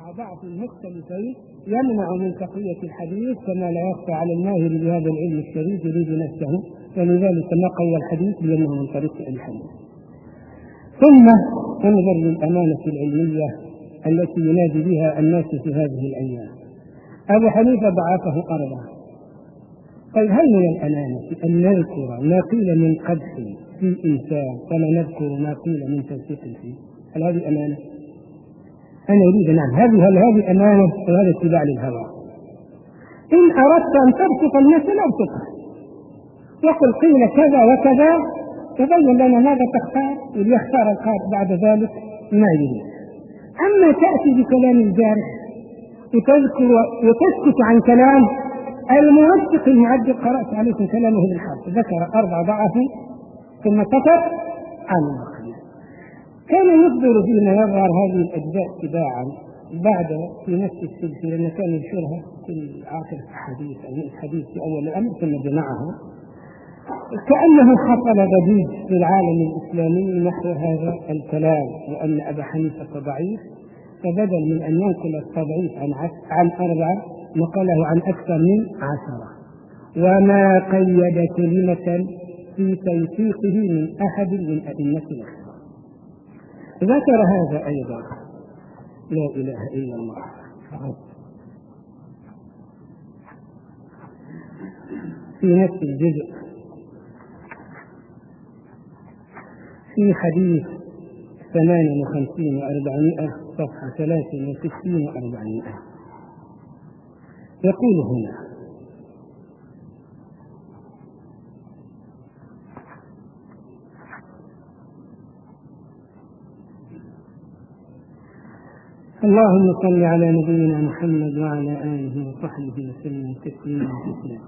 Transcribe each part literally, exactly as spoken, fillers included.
مع ضعف مختلفين يمنع من تقوية الحديث، كما لا يخفى على الماهر بهذا العلم الشريف يريد نفسه، ولذلك ما قوى الحديث لأنه من طريق الحديث. ثم انظر للأمانة العلمية التي ينادي بها الناس في هذه الأيام. أبو حنيفة ضعفه أربعة. طيب هل من الأمانة أن نذكر ما قيل من قدح في إنسان ولا نذكر ما قيل من توثيق فيه؟ هل هذه أمانة؟ أنا أريد نعم هذه هل هذه أمانة وهذا اتباع للهوى؟ إن أردت أن تبسط المسألة ابسطها وقل قيل كذا وكذا، تبين لنا ماذا تختار وليختار القارئ بعد ذلك ما يريد. أما تأتي بكلام الجارح وتذكر وتسكت عن كلام الموثق المعدل، قرأت عليكم كلامه بالحرف، ذكر أربع ضعف ثم سكت عن البقية. كان يصدر فيما يظهر هذه الأجزاء تباعا بعد في نفس السلسلة لأنه كان ينشرها في آخر الحديث أو الحديث في أول الأمر ثم جمعها، كأنه حصل ضجيج في العالم الإسلامي نحو هذا الكلام وأن أبا حنيفة ضعيف، فبدل من أن ينقل التضعيف عن عن أربعة نقله عن أكثر من عشرة، وما قيد كلمة في توثيقه من أحد من أئمة الإسلام. ذكر هذا أيضا لا إله إلا الله في نفس الجزء في حديث ثمان وخمسين وأربعمائة صفحة ثلاث وستين وأربعمائة، يقول هنا: اللهم صل على نبينا محمد وعلى آله وصحبه وسلم تسليما كثيرا.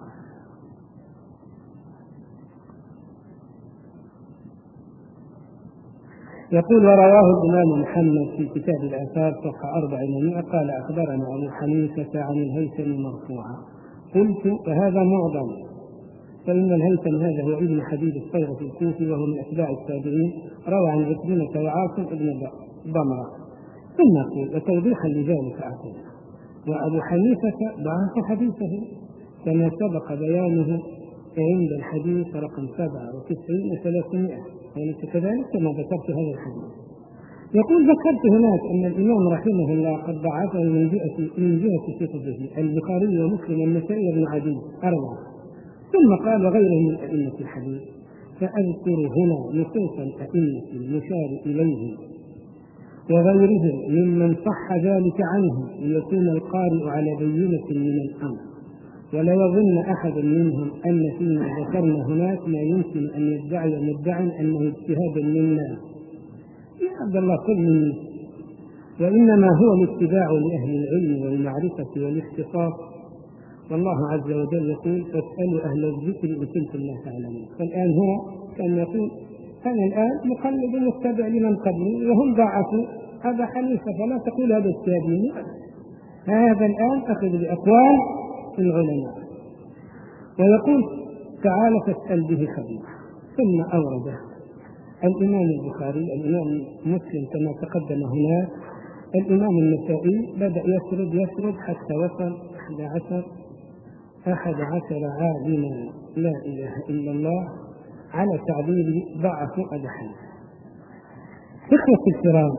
يقول: ورواه الإمام محمد في كتاب الآثار صفحة أربع ومئة قال: أخبرنا أبو حنيفة عن الهيثم مرفوعا. قلت: فهذا معظم، فإن الهيثم هذا هو ابن حبيب الصيرفي الكوفي وهو من أتباع التابعين، روى عن عكرمة وعاصم ابن ضمرة. ثم قيل: وتوضيحا لذلك أقول: وأبو حنيفة ضعف حديثه كما سبق بيانه عند الحديث رقم سبعة وتسعين وثلاثمائة، وليس كذلك كما ذكرت هذا الحديث. يقول: ذكرت هناك أن الإمام رحمه الله قد ضعفه من جهة من جهة ثقته البخاري ومسلم والنسائي وابن عدي أربعة. ثم قال: وغيره من أئمة الحديث. فأذكر هنا نصوص الأئمة المشار إليه وغيرهم ممن صح ذلك عنه ليكون القارئ على بينة من الأمر، ولا يظن أحد منهم أن فيما ذكرنا هناك ما يمكن أن يدعي مدعي أنه اجتهاد منا. يا عبد الله كل مني، وإنما هو الاتباع لأهل العلم والمعرفة والاختصاص. والله عز وجل يقول: فاسألوا أهل الذكر إن كنتم لا تعلمون. فالآن هو كان يقول: أنا الآن مقلد متبع لمن قبلي وهم ضعفوا أبا حنيفة، فلا تقول هذا اجتهاد. هذا الآن أخذ بأقوال العلماء. ويقول تعالى: فاسأل به خبير. ثم أورد الإمام البخاري، الإمام مسلم كما تقدم هناك، الإمام النسائي، بدأ يسرد يسرد حتى وصل أحد عشر أحد عشر عالما لا إله إلا الله على تعبير ضعف أبي حنيفة. إخوة الكرام،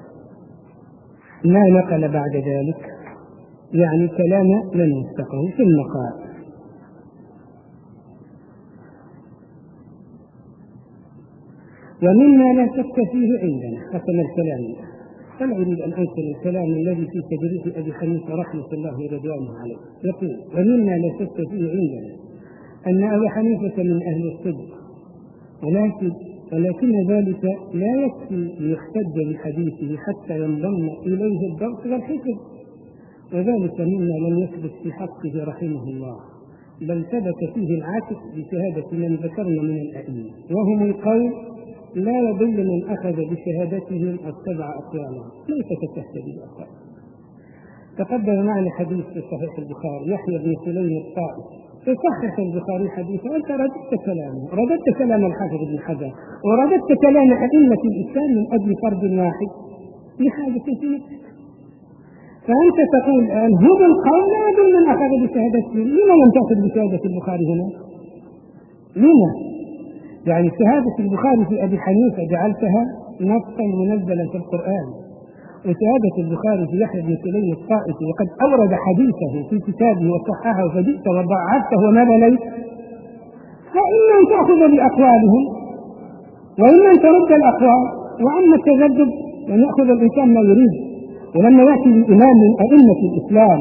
ما نقل بعد ذلك يعني كلام من وثقه. ثم قال: ومما لا شك فيه عندنا، ختم الكلام. فلا أريد أن أنقل الكلام الذي في تجريد أبي حنيفة رحمة الله ورضوانه عليه. يقول: ومما لا شك فيه عندنا أن أبا حنيفة من أهل الصدق، ولكن ولكن ذلك لا يكفي ليحتج بحديثه حتى ينضم إليه الضبط والحفظ، وذلك مما لم يثبت في حقه رحمه الله، بل ثبت فيه العكس بشهادة من ذكرنا من الأئمة، وهم القول: لا يضل من أخذ بشهادتهم السبع أقوالا ليس كتهتدي الأقوال. تقدم معنا حديث في صحيح البخاري يحيى بن سليم الطائي، فصحح البخاري حديثه، وأنت رددت كلامه، رددت كلام الحافظ ابن حجر، ورددت كلام أئمة الإسلام من أجل فرد واحد لحاجة في نفسك. فأنت تقول الآن هذا القول لا يدل من أخذ بشهادته، لما لم تأخذ بشهادة البخاري هنا؟ لما؟ يعني شهادة البخاري في أبي حنيفة جعلتها نصا منزلا في القرآن، وشهادة البخاري في يحيى بن سليم الطائفي وقد أورد حديثه في كتابه وصححه فجئت وضعفته وما بليت، فإما أن تأخذ بأقوالهم وإما أن ترد الأقوال. وأما التجدد أن يأخذ الإنسان ما يريد، ولما يأتي الإمام من أئمة الإسلام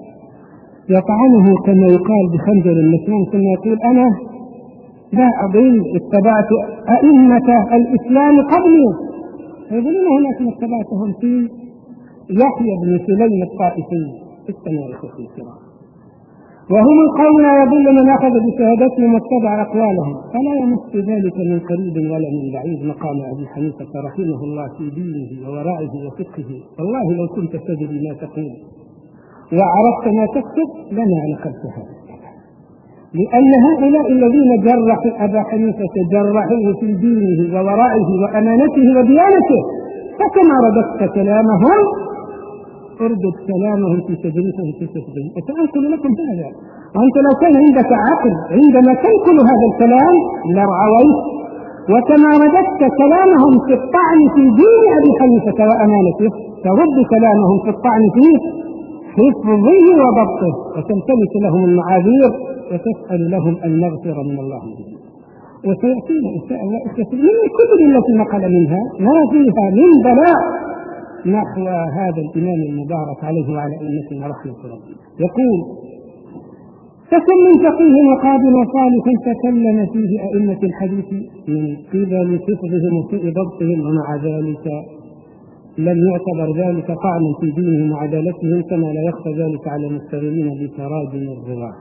يطعنه كما يقال بخنجر المسموم ثم يقول أنا لا أضل اتبعت أئمة الإسلام قبلي، يقولون هناك من اتبعتهم في يحيى بن سليم الطائفي استمعوا إخوتي الكرام، وهم القوم لا يضل من أخذ بشهادتهم واتبع أقوالهم، فلا يمس ذلك من قريب ولا من بعيد مقام أبي حنيفة رحمه الله في دينه وورائه وفقهه. والله لو كنت تدري ما تقول وعرفت ما تكتب لما نقلتها، لأن هؤلاء الذين جرحوا أبا حنيفة جرحوه في دينه وورائه وأمانته وديانته، فكما رددت كلامهم اردد كلامهم في تدريسهم في تفضيل. وسأنقل لكم هذا، وأنت لو كان عندك عقل عندما تنقل هذا الكلام لرعويت، وكما رددت كلامهم في الطعن في دين أبي حنيفة وأمانته ترد كلامهم في الطعن فيه حفظه وضبطه، وتلتمس لهم المعاذير وتسأل لهم أن نغفر من الله جل. وسيأتينا إن شاء الله من الكتب التي نقل منها ما فيها من بلاء نحو هذا الإمام المبارك عليه وعلى أئمتنا رحمة الله. يقول فكم من فقيه وقاض وصالح تكلم فيه أئمة الحديث من قبل حفظهم وسوء ضبطهم، ومع ذلك لم يعتبر ذلك طعنا في دينهم وعدالتهم، كما لا يخفى ذلك على المستغلين بتراجم الرواة.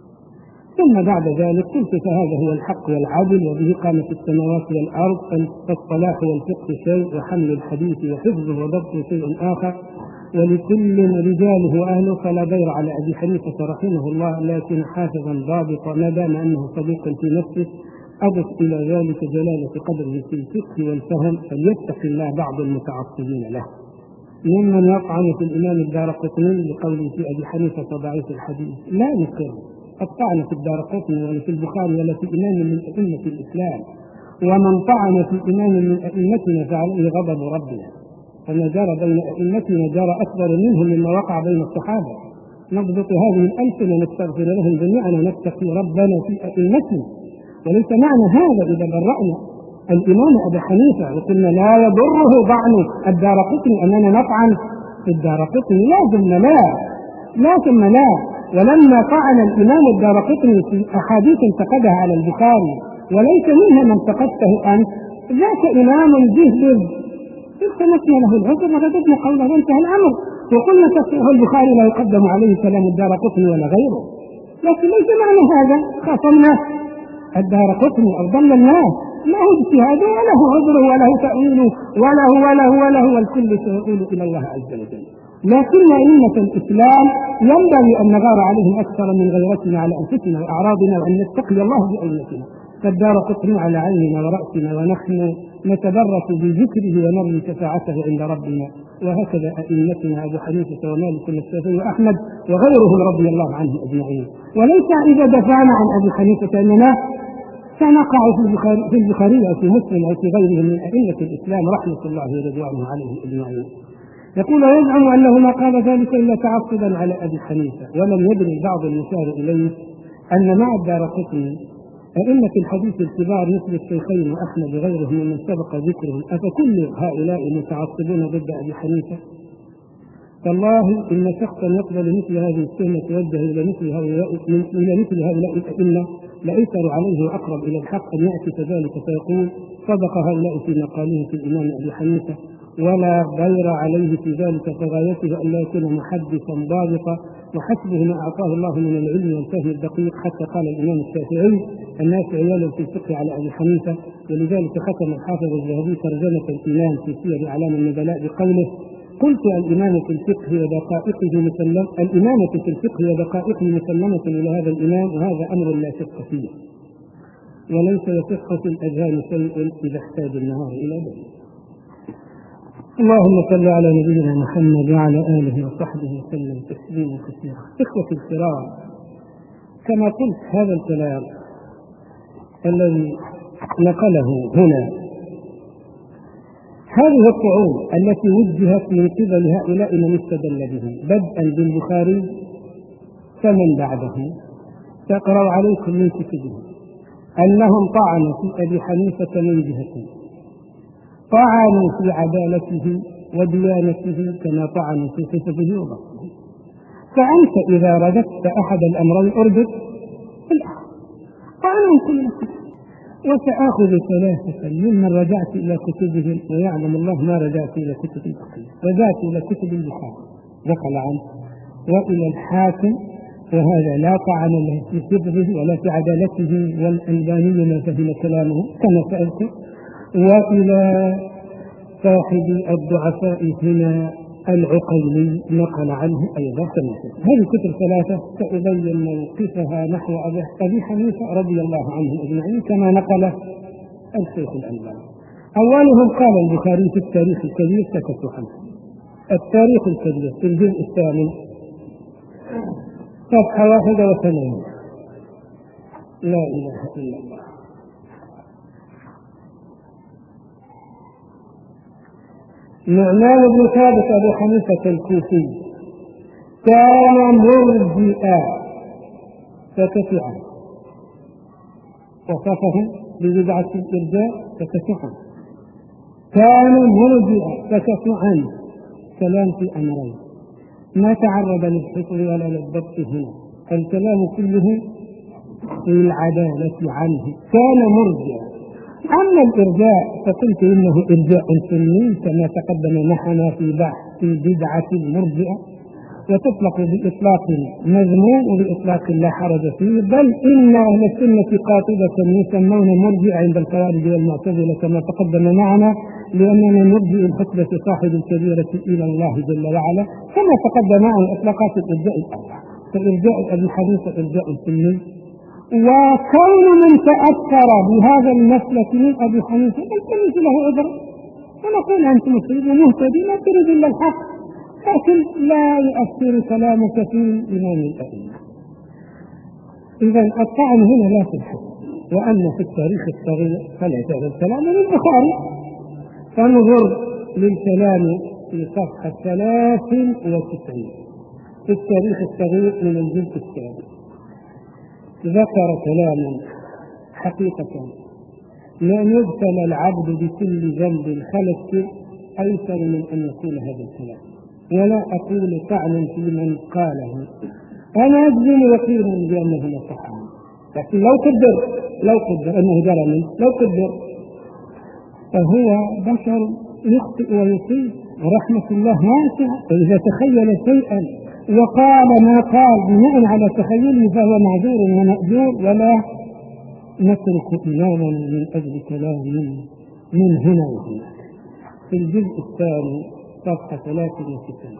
ثم بعد ذلك قلت فهذا هو الحق والعدل وبه قامت السماوات والأرض، فالصلاح والفقه شيء وحمل الحديث وحفظه وضبطه شيء آخر، ولكل رجاله وأهله، فلا ضير على أبي حنيفة رحمه الله لكن حافظا ضابطا ما دام أنه صديق في نفسه. أضف إلى ذلك جلالة قدره في الفقه والفهم، فليتق الله بعض المتعصبين له ممن يطعن في الإمام الدارقطني لقوله في أبي حنيفة ضعيف الحديث. لا نقر الطعن في الدارقطني ولا في البخاري ولا في إمام من أئمة الإسلام، ومن طعن في إمام من أئمتنا فعليه غضب ربنا، فما جرى بين أئمتنا جرى أكبر منه مما وقع بين الصحابة. نضبط هذه الألسنة ونستغفر لهم جميعا ونتقي ربنا في أئمتنا. وليس معنى هذا إذا برأنا الإمام أبي حنيفة وقلنا لا يضره طعن الدارقطني أننا نطعن في الدارقطني، لا ثم لا لا ثم لا. ولما طعن الإمام الدارقطني في أحاديث انتقدها على البخاري وليس منها من انتقدته أنت، ذاك إمام جهبذ التمسنا له العذر ورددنا قوله وانتهى الأمر، وقلنا تصحيح البخاري لا يقدم عليه كلام الدارقطني ولا غيره. لكن ليس معنى هذا خصمنا الدارقطني أو ضل الناس، له اجتهاده وله عذره وله تأويله وله وله وله والكل سيقول إلى الله عز وجل. لكن أئمة الإسلام ينبغي أن نغار عليهم أكثر من غيرتنا على أنفسنا وأعراضنا، وأن نتقي الله بأئمتنا. فالدارقطني على عيننا ورأسنا، ونحن نتبرك بذكره ونرجو شفاعته عند ربنا. وهكذا أئمتنا أبو حنيفة ومالك والشافعي وأحمد وغيرهم رضي الله عنهم أجمعين. وليس إذا دفعنا عن أبي حنيفة أننا سنقع في البخاري أو في مسلم أو في غيره من أئمة الإسلام رحمة الله ورضوانه عليهم أجمعين. يقول ويزعم أنه ما قال ذلك إلا تعصبا على أبي حنيفة، ولم يدري البعض المشار إليه أن مع الدارقطني أئمة الحديث الكبار مثل الشيخين وأحمد وغيرهم من سبق ذكرهم، أفكل هؤلاء متعصبون ضد أبي حنيفة؟ فالله إن شخصا يقبل مثل هذه السنة توجه إلى مثل هؤلاء إلى مثل هؤلاء الأئمة لأيسر عليه وأقرب إلى الحق أن يأتي كذلك فيقول صدق هؤلاء في مقاله في الإمام أبي حنيفة، ولا غير عليه في ذلك، فغايته أن لا يكون محدثا ضابطا وحسبه ما أعطاه الله من العلم والفهم الدقيق. حتى قال الإمام الشافعي الناس عيال في الفقه على أبي حنيفة. ولذلك ختم الحافظ الذهبي ترجمة الإمام في سير أعلام النبلاء بقوله قلت الإمامة في الفقه ودقائقه مسلم الإمامة في الفقه ودقائقه مسلمة إلى هذا الإمام، وهذا أمر لا شك فيه، وليس يصح في الأذهان شيء إذا احتاج النهار إلى ذلك. اللهم صل على نبينا محمد وعلى آله وصحبه وسلم تسليما كثيرا. إخوتي الكرام، كما قلت هذا الكلام الذي نقله هنا، هذه الطعون التي وجهت من قبل هؤلاء من استدل به بدءا بالبخاري فمن بعده تقرأ عليكم من كتبه أنهم طعنوا في أبي حنيفة من جهة، طعنوا في عدالته وديانته كما طعنوا في حفظه وضبطه. فأنت إذا رددت أحد الأمرين أردد الآخر، طعنوا كل كتب. وسآخذ ثلاثة ممن رجعت إلى كتبهم ويعلم الله ما رجعت إلى كتب البخاري، رجعت إلى كتب البخاري نقل عنه، وإلى الحاكم وهذا لا طعن له في حفظه ولا في عدالته، والألباني ما فهم كلامه كما سألت، وإلى صاحب الضعفاء هنا العقيلي نقل عنه أيضا كما سألت. هذه الكتب ثلاثة سأبين موقفها نحو أبي حنيفة رضي الله عنه أجمعين كما نقل الشيخ الألباني. أولهم قال البخاري في التاريخ الكبير سكت عنه. التاريخ الكبير في الجزء الثامن صفحة واحدة وثمانين. لا إله إلا الله. نعمان بن ثابت أبو حنيفة الكوفي كان مرجئا فكفعا، وصفهم ببدعة الإرجاء فكفعا، كانوا مرجئا فكفعا. كلام في أمرين ما تعرض للحفظ ولا للضبط هنا، الكلام كله في العدالة عنه. كان مرجئا. أما الإرجاء فقلت إنه إرجاء سني كما تقدم معنا في بحث في بدعة المرجئة، وتطلق بإطلاق مذموم وبإطلاق لا حرج فيه، بل إن أهل السنة قاطبة يسمون مرجئة عند الخوارج والمعتزلة كما تقدم معنا، لأننا نرجئ الحكم في صاحب الكبيرة إلى الله جل وعلا كما تقدم معنا إطلاقات الإرجاء الأربعة. فالإرجاء أبي حنيفة إرجاء سني، وكون من تأثر بهذا المسلك من أبي حنيفة فليس له عذر، ونقول أنت مسلم ومهتدي لا تريد إلا الحق، لكن لا يؤثر كلامك في إمام الأئمة. إذا الطعن هنا لا في الحق، وأما في التاريخ الصغير فلا تعرف كلام البخاري. فانظر للكلام في صفحة ثلاث وتسعين في التاريخ الصغير من الجزء الثاني. ذكر كلاما حقيقة لأن يبتلى العبد بكل ذنب خلت أيسر من أن يقول هذا الكلام، ولا أقول طعنا في من قاله، أنا أجزم يقينا بأنه لا صح عنه، لكن لو قدر لو قدر أنه جرى منه، لو قدر فهو بشر يخطئ ويصيب، ورحمة الله واسعة، فإذا تخيل شيئا وقال ما قال بناء على تخيله فهو معذور ومأجور، ولا نترك إماما من أجل كلام من هنا وهناك. في الجزء الثاني صفحة ثلاثة وستين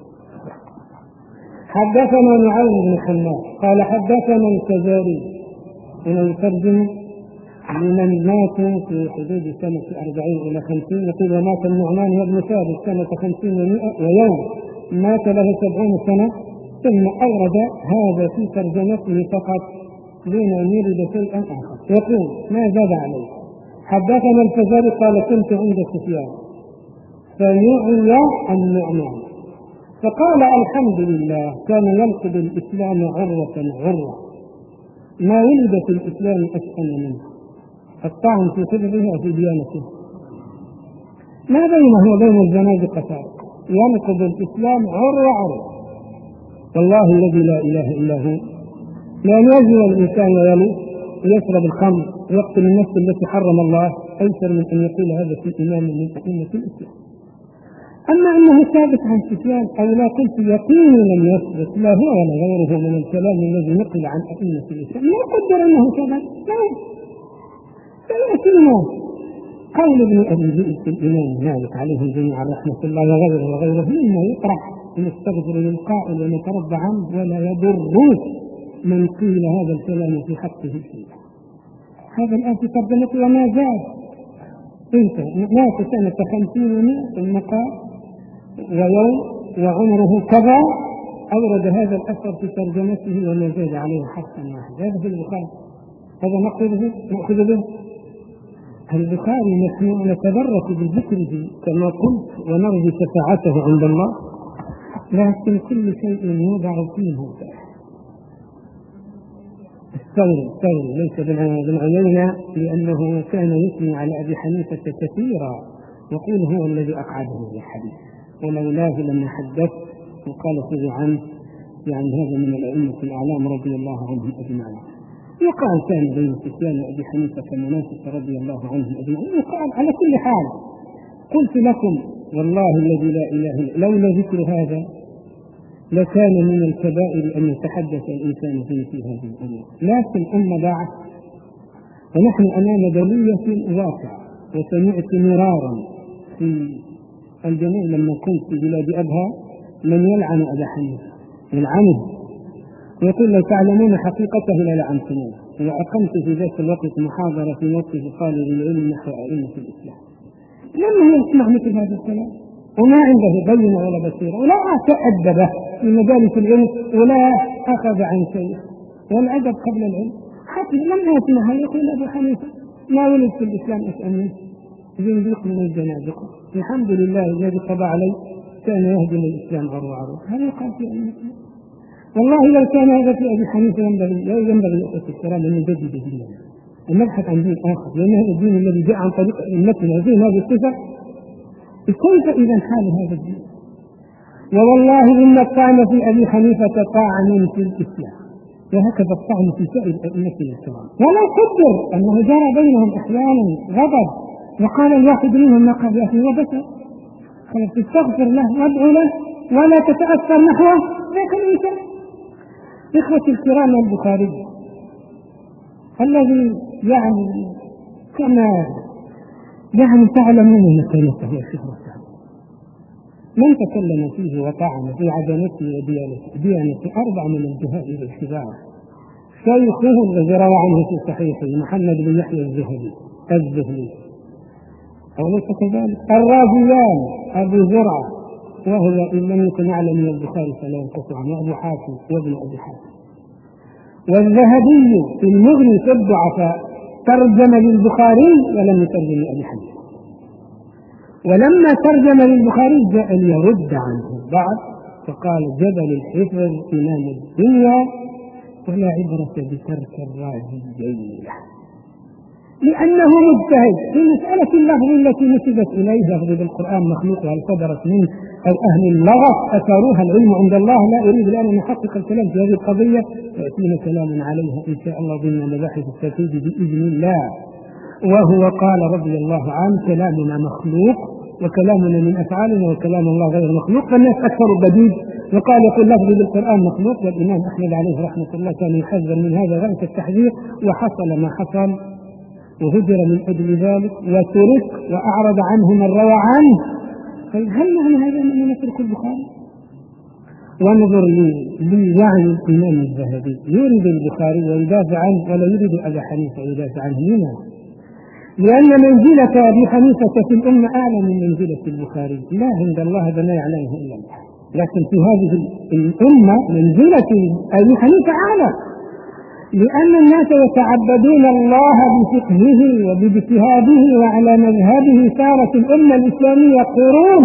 حدثنا نعيم بن حماد قال حدثنا الفزاري، هنا يترجم لمن ماتوا في حدود سنة أربعين إلى خمسين، يقول ومات النعمان بن ثابت سنة خمسين ومئة ويوم، مات له سبعون سنة، ثم أورد هذا في ترجمته فقط دون أن يرد شيئا آخر. يقول ما زاد عليه. حدثنا الفزاري قال كنت عند سفيان فنعي النعمان فقال الحمد لله كان ينقض الإسلام عروة عروة، ما ولد في الإسلام أسأل منه، الطعن في حفظه وفي ديانته، ما بينه وبين الزنادقة فارق، ينقض الإسلام عروة عروة. والله الذي لا إله إلا هو لأن يزني الإنسان ويلي ويشرب الخمر ويقتل النفس التي حرم الله أيسر من أن يقول هذا في إمام من أئمة الإسلام. أما أنه ثابت عن سفيان أو لا قلت يقين لم يثبت لا هو ولا غيره من الكلام الذي نقل عن أئمة الإسلام، لا قدر أنه ثبت، لا فيأتينا قول ابن أبي ذئب في الإمام مالك عليه جميعا رحمة الله وغيره وغيره مما يطرح ونستغفر للقائل ونترضى عنه ولا يضر من قيل هذا الكلام في حقه فيه. هذا الآن في ترجمته وما زال انت مات سنة خمسين ومئة ثم قال ويوم وعمره كذا، أورد هذا الأثر في ترجمته وما زاد عليه حرفا واحدا. هذا في البخاري، هذا نأخذه نأخذ به. البخاري نحن نتبرك بذكره كما قلت ونرجو شفاعته عند الله، لكن كل شيء يوضع فيه موضعه. الثوري الثوري ليس بن عيينة، لأنه كان يثني على أبي حنيفة كثيرا يقول هو الذي أقعده بالحديث، ولولاه لما حدث وقال خذوا عنه، يعني هذا من الأئمة الأعلام رضي الله عنهم أجمعين. يقال كان بين سفيان وأبي حنيفة كمنافس رضي الله عنهم أجمعين. يقال على كل حال قلت لكم والله الذي لا إله إلا لولا ذكر هذا لكان من الكبائر أن يتحدث الإنسان فيه في هذه الأمور، لكن أما بعد فنحن أمام بلية واقعة. وسمعت مرارا في الجميع لما كنت في بلاد أبها من يلعن أبا حنيفة، يلعنه ويقول لو تعلمون حقيقته للعنتموه. وأقمت في ذات الوقت محاضرة في موقف خالد للعلم نحو أئمة الإسلام، لما يسمع مثل هذا الكلام وما عنده بينة ولا بصيرة ولا تأدب في مجالس العلم ولا أخذ عن شيء، والأدب قبل العلم. حتى لما يسمعها يقول أبو حنيفة ما ولد في الإسلام أسألني زنديق من الزنادقة، الحمد لله الذي قضى عليه كان يهدم الإسلام عرو عرو. هذا يقال في أئمة. والله لو كان هذا في أبي حنيفة ينبغي ينبغي الكلام أن يجدد ديننا، أن نبحث عن دين آخر، لأن هذا الدين الذي جاء عن طريق أئمتنا زين هذه الصفة. كيف إذا حال هذا الدين؟ ووالله إن الطعن في أبي حنيفة طعن في الإسلام، وهكذا الطعن في سائر أئمتنا الكرام. ولا قدر أنه جرى بينهم أحيانا غضب وقال الواحد منهم ما قال يا أخي وبكى، قال تستغفر له وادعو له ولا تتأثر نحوه ذاك الإنسان. إخوتي الكرام، البخاري الذي يعني كما يعني تعلمون مكانته وشهرته، من تكلم فيه وطعن في عدالته وديانته ديانته أربع من الجهائر الكبار. شيخه الذي روى عنه في صحيحه محمد بن يحيى الذهبي الذهلي، أوليس كذلك؟ الرازيان أبو زرعة، وهو إن لم يكن أعلى من البخاري فلا ينقص عنه، أبو حاتم وابن أبي حاتم. والذهبي في المغني في الضعفاء ترجم للبخاري ولم يترجم لأبي حنيفة، ولما ترجم للبخاري جاء ليرد عنه بعد فقال جبل الحفظ إمام الدنيا ولا عبرة بترك الراجيين، لأنه مجتهد في مسألة اللفظ التي نسبت إليه، لفظ بالقرآن مخلوق هل صدرت منه أو أهل اللغة أثروها العلم عند الله. لا أريد الآن أن أحقق الكلام في هذه القضية، يأتينا كلام عليها إن شاء الله ضمن مباحث التوحيد بإذن الله. وهو قال رضي الله عنه كلامنا مخلوق وكلامنا من أفعالنا وكلام الله غير مخلوق، فالناس أكثر البديد وقال يقول لفظ بالقرآن مخلوق. والإمام أحمد عليه رحمة الله كان يحذر من هذا غاية التحذير، وحصل ما حصل وهجر من أجل ذلك وترك وأعرض عنه من روى عنه. هل معنى هذا أننا نترك البخاري؟ ونظر لي يعني الإمام الذهبي يريد البخاري ويدافع عنه ولا يريد أبا حنيفة ويدافع عنه. لما؟ لأن منزلة أبي حنيفة في الأمة أعلى من منزلة البخاري، لا عند الله هذا لا يعلمه إلا الله، لكن في هذه الأمة منزلة أبي حنيفة أعلى، لأن الناس يتعبدون الله بفقهه وباجتهاده وعلى مذهبه. صارت الأمة الإسلامية قرون،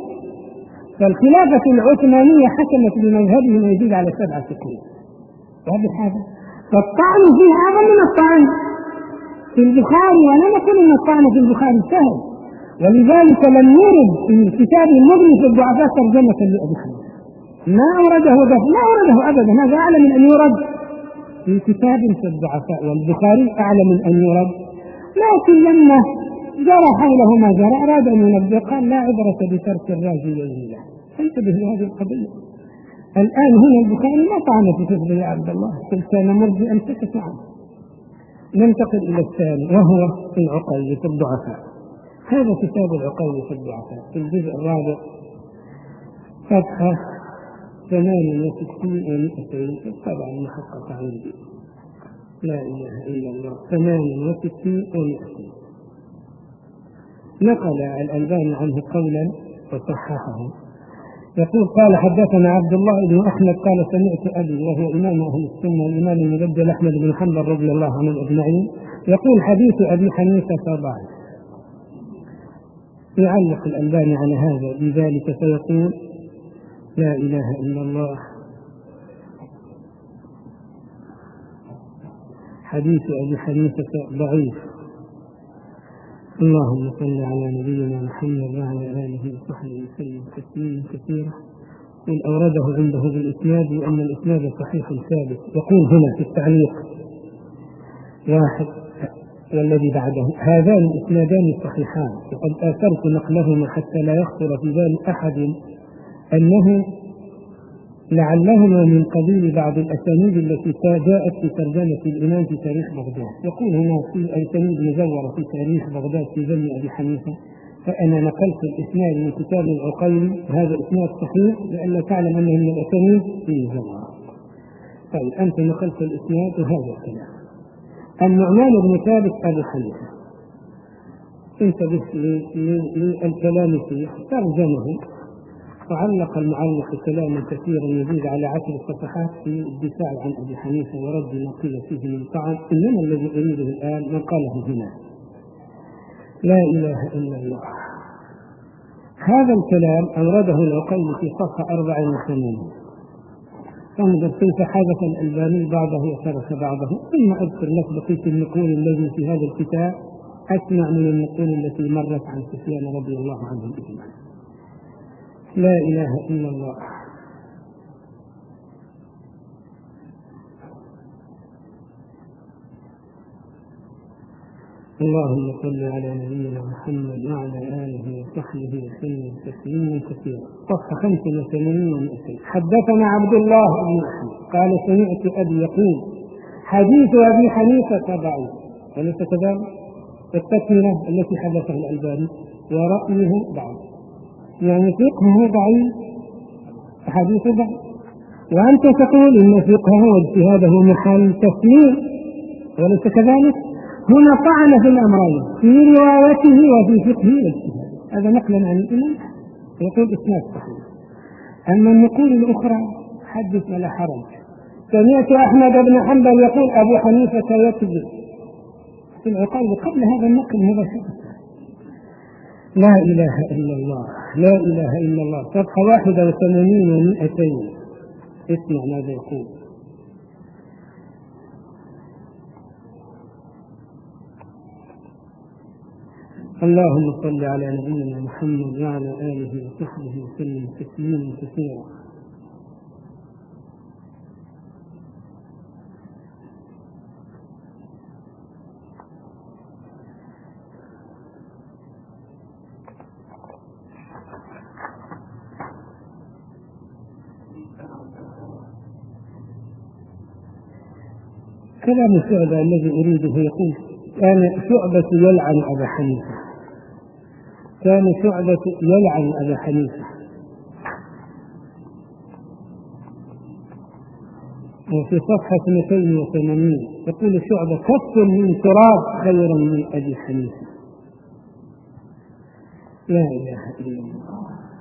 فالخلافة العثمانية حكمت بمذهبه ويزيد على سبعة قرون. وهذا هذا فالطعن فيه أعظم من الطعن في البخاري، ولا نقول أن الطعن في البخاري سهل، ولذلك لم يرد في كتاب المغني في الضعفاء ترجمة لأبي حنيفة، ما أورده ما أورده أبدا. هذا أعلى من أن يرد في كتاب في الضعفاء، والبخاري أعلى من أن يرد. لكن لما جرى حوله ما جرى أراد أن ينبه قال لا عبرة بترك الراجيين له. انتبه لهذه القضية. الآن هنا البخاري ما طعن في حفظه يا عبد الله، قل كان مرجئا سكت عنه. ننتقل إلى الثاني وهو العقيلي في الضعفاء. هذا كتاب العقيلي في الضعفاء في الجزء الرابع صفحة ثمانية وستين ومئتين، طبعا محقق عندي لا إله إلا الله، ثمانية وستين ومئتين. نقل الألباني عنه قولا وصححه يقول قال حدثنا عبد الله بن أحمد قال سمعت أبي وهو إمام أهل السنة الإمام المبدل أحمد بن حنبل رضي الله عنه أجمعين يقول حديث أبي حنيفة ضعيف. يعلق الألباني على هذا بذلك فيقول لا إله إلا الله حديث أبي حنيفة ضعيف. اللهم صل على نبينا محمد وعلى آله وصحبه وسلم تسليما كثيرا. قل أورده عنده بالإسناد وأن الإسناد صحيح ثابت. يقول هنا في التعليق واحد والذي بعده هذان الإسنادان صحيحان وقد آثرت نقلهما حتى لا يخطر في بال أحد أنه لعلهما من قبيل بعض الأسانيد التي جاءت في ترجمة الإمام في تاريخ بغداد. يقول هنا في أسانيد مزورة في تاريخ بغداد في ذم أبي حنيفة، فأنا نقلت الإسناد من كتاب العقيلي هذا إسناد صحيح لأن تعلم أنه من الأسانيد في مزورة. طيب أنت نقلت الإسناد وهذا الكلام. النعمان بن ثابت أبي حنيفة انتبه للكلام فيه ترجمه وعلق المعلق كلاما كثيرا يزيد على عشر صفحات في الدفاع عن أبي حنيفة ورد ما قيل فيه من طعن. إنما الذي أريده الآن من قاله هنا لا إله إلا الله. هذا الكلام أورده العقيلي في صفحة أربع وثمانين. انظر كيف حدث الألباني بعضه وترك بعضه. ثم أذكر لك بقية النقول الذي في هذا الكتاب أسمع من النقول التي مرت عن سفيان رضي الله عنه الإجماع. لا إله إلا الله. اللهم صل على نبينا محمد وعلى آله وصحبه وسلم تسليما كثيرا. صفحة خمسة وثمانين ومئتين. حدثنا عبد الله بن أحمد قال سمعت أبي يقول حديث أبي حنيفة ضعيف وليس كذلك؟ التكملة التي حدثها الألباني ورأيه ضعيف، يعني فقهه ضعيف حديث ضعيف، وأنت تقول إن فقهه واجتهاده محل تسليم وليس كذلك. هنا طعن في الأمرين في روايته وفي فقهه واجتهاده. هذا نقلا عن الإمام يقول إسناد صحيح. أما النقول الأخرى حدث ولا حرج. سمعت أحمد بن حنبل يقول أبو حنيفة يكذب في العقائد قبل هذا النقل مباشرة. لا إله إلا الله لا إله إلا الله. صفحة واحدة وثمانين ومئتين. اسمع ماذا يقول. اللهم صل على نبينا محمد وعلى آله وصحبه وسلم تسليما كثيرا. كلام شعبة الذي أريده يقول كان شعبة يلعن أبا حنيفة كان شعبة يلعن أبا حنيفة وفي صفحة مئتين وثمانين يقول شعبة كف من تراب خيرا من أبي حنيفة. لا إله إلا الله.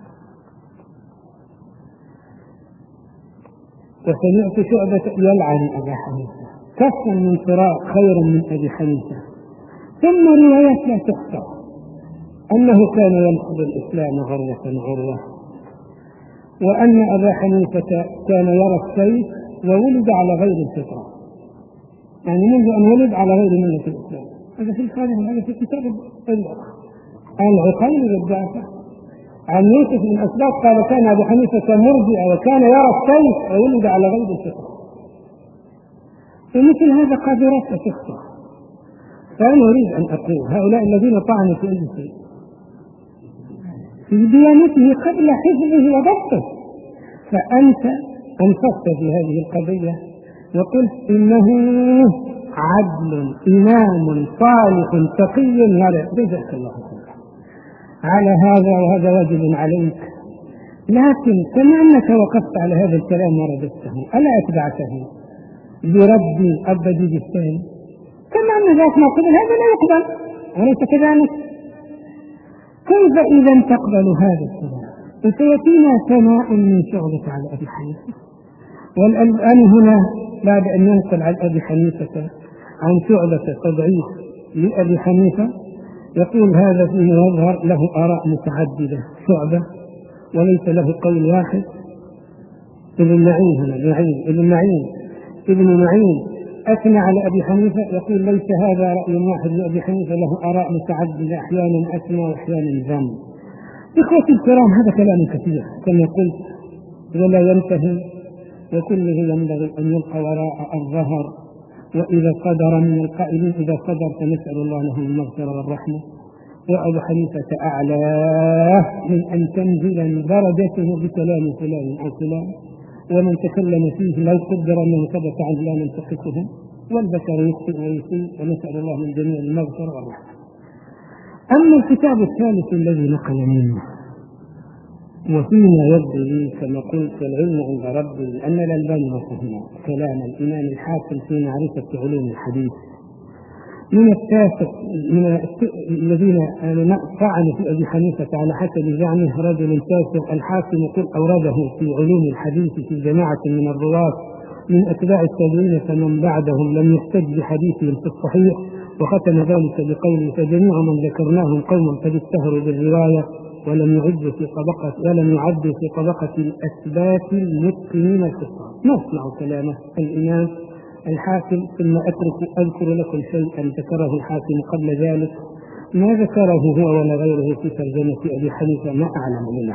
وسمعت شعبة يلعن أبا حنيفة كف من تراب خيرا من أبي حنيفة. ثم روايات لا تخطئ أنه كان ينقض الإسلام غرة غرة، وأن أبا حنيفة كان يرى السيف وولد على غير الفطرة، يعني منذ أن ولد على غير ملة الإسلام. هذا في الخارج هذا في كتاب العقيلي بالضعفة عن يوسف من أسباب قال كان أبو حنيفة مرجئا وكان يرى السيف وولد على غير الفطرة. فمثل هذا قادرات تخطئ. فأنا أريد أن أقول هؤلاء الذين طعنوا في أي شيء في ديانته قبل حفظه وضبطه، فأنت أنفقت في هذه القضية وقلت إنه عدل إمام صالح تقي يرى. جزاك الله خيرا على هذا، وهذا واجب عليك. لكن كما أنك وقفت على هذا الكلام ورددته ألا أتبعته برد الضجيج الثاني؟ كما أن ذاك ما قبل هذا لا يقبل وليس كذلك. كيف إذا تقبل هذا الكلام وسيأتينا ثناء من شعبة على أبي حنيفة. والآن هنا بعد أن ينقل عن أبي حنيفة عن شعبة تضعيف لأبي حنيفة يقول هذا فيه يظهر له آراء متعددة شعبة وليس له قول واحد. ابن معين هنا معين ابن معين ابن معين أثنى على أبي حنيفة يقول ليس هذا رأي واحد لأبي حنيفة له آراء متعددة أحيانا أثنى وأحيانا ذم. إخوتي الكرام هذا كلام كثير كما قلت ولا ينتهي وكله ينبغي أن يلقى وراء الظهر. وإذا صدر من القائلين إذا صدر فنسأل الله له المغفرة والرحمة. وأبو حنيفة أعلاه من أن تنزل درجته بكلام فلان أو فلان ومن تكلم فيه لو قدر أنه ثبت عنه لا ننتقصه والبشر يخطئ ويسيء ونسأل الله من جميع المغفرة والرحمة. أما الكتاب الثالث الذي نقل منه وفيما يبدو لي كما قلت العلم عند ربي أن الألباني وصفنا كلام الإمام الحاكم في معرفة علوم الحديث من التاسع من الذين طعنوا في أبي حنيفة على حسب زعمه رجل تاسع الحاكم يقول أورده في علوم الحديث في جماعة من الرواة من أتباع التابعين فمن بعدهم لم يحتج بحديثهم في الصحيح وختم ذلك بقوله فجميع من ذكرناهم قوم قد اشتهروا بالرواية ولم يعد في طبقة ولم يعد في طبقة الأثبات المتقنين الكفار. نسمع كلامه الإمام الحاكم ثم أترك أذكر لكم شيئا ذكره الحاكم قبل ذلك ما ذكره هو ولا غيره في ترجمة أبي حنيفة ما أعلم منه.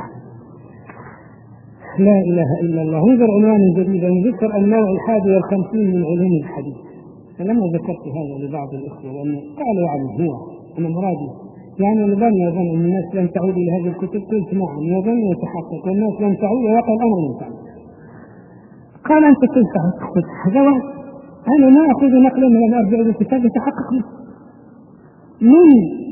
لا إله إلا الله. انظر عنوان جديد ذكر النوع الحادي والخمسين من علوم الحديث. فلما ذكرت هذا لبعض الإخوة لأنه قالوا عنه هو أنا مرادي يعني الآن يظن أن الناس لم تعود إلى هذه الكتب قلت نعم يظن يتحقق والناس لم تعود ويقع الأمر من تعود. قال أنت كيف تحقق هذا؟ أنا ما أخذ نقلا من أن أرجع الكتاب يتحقق من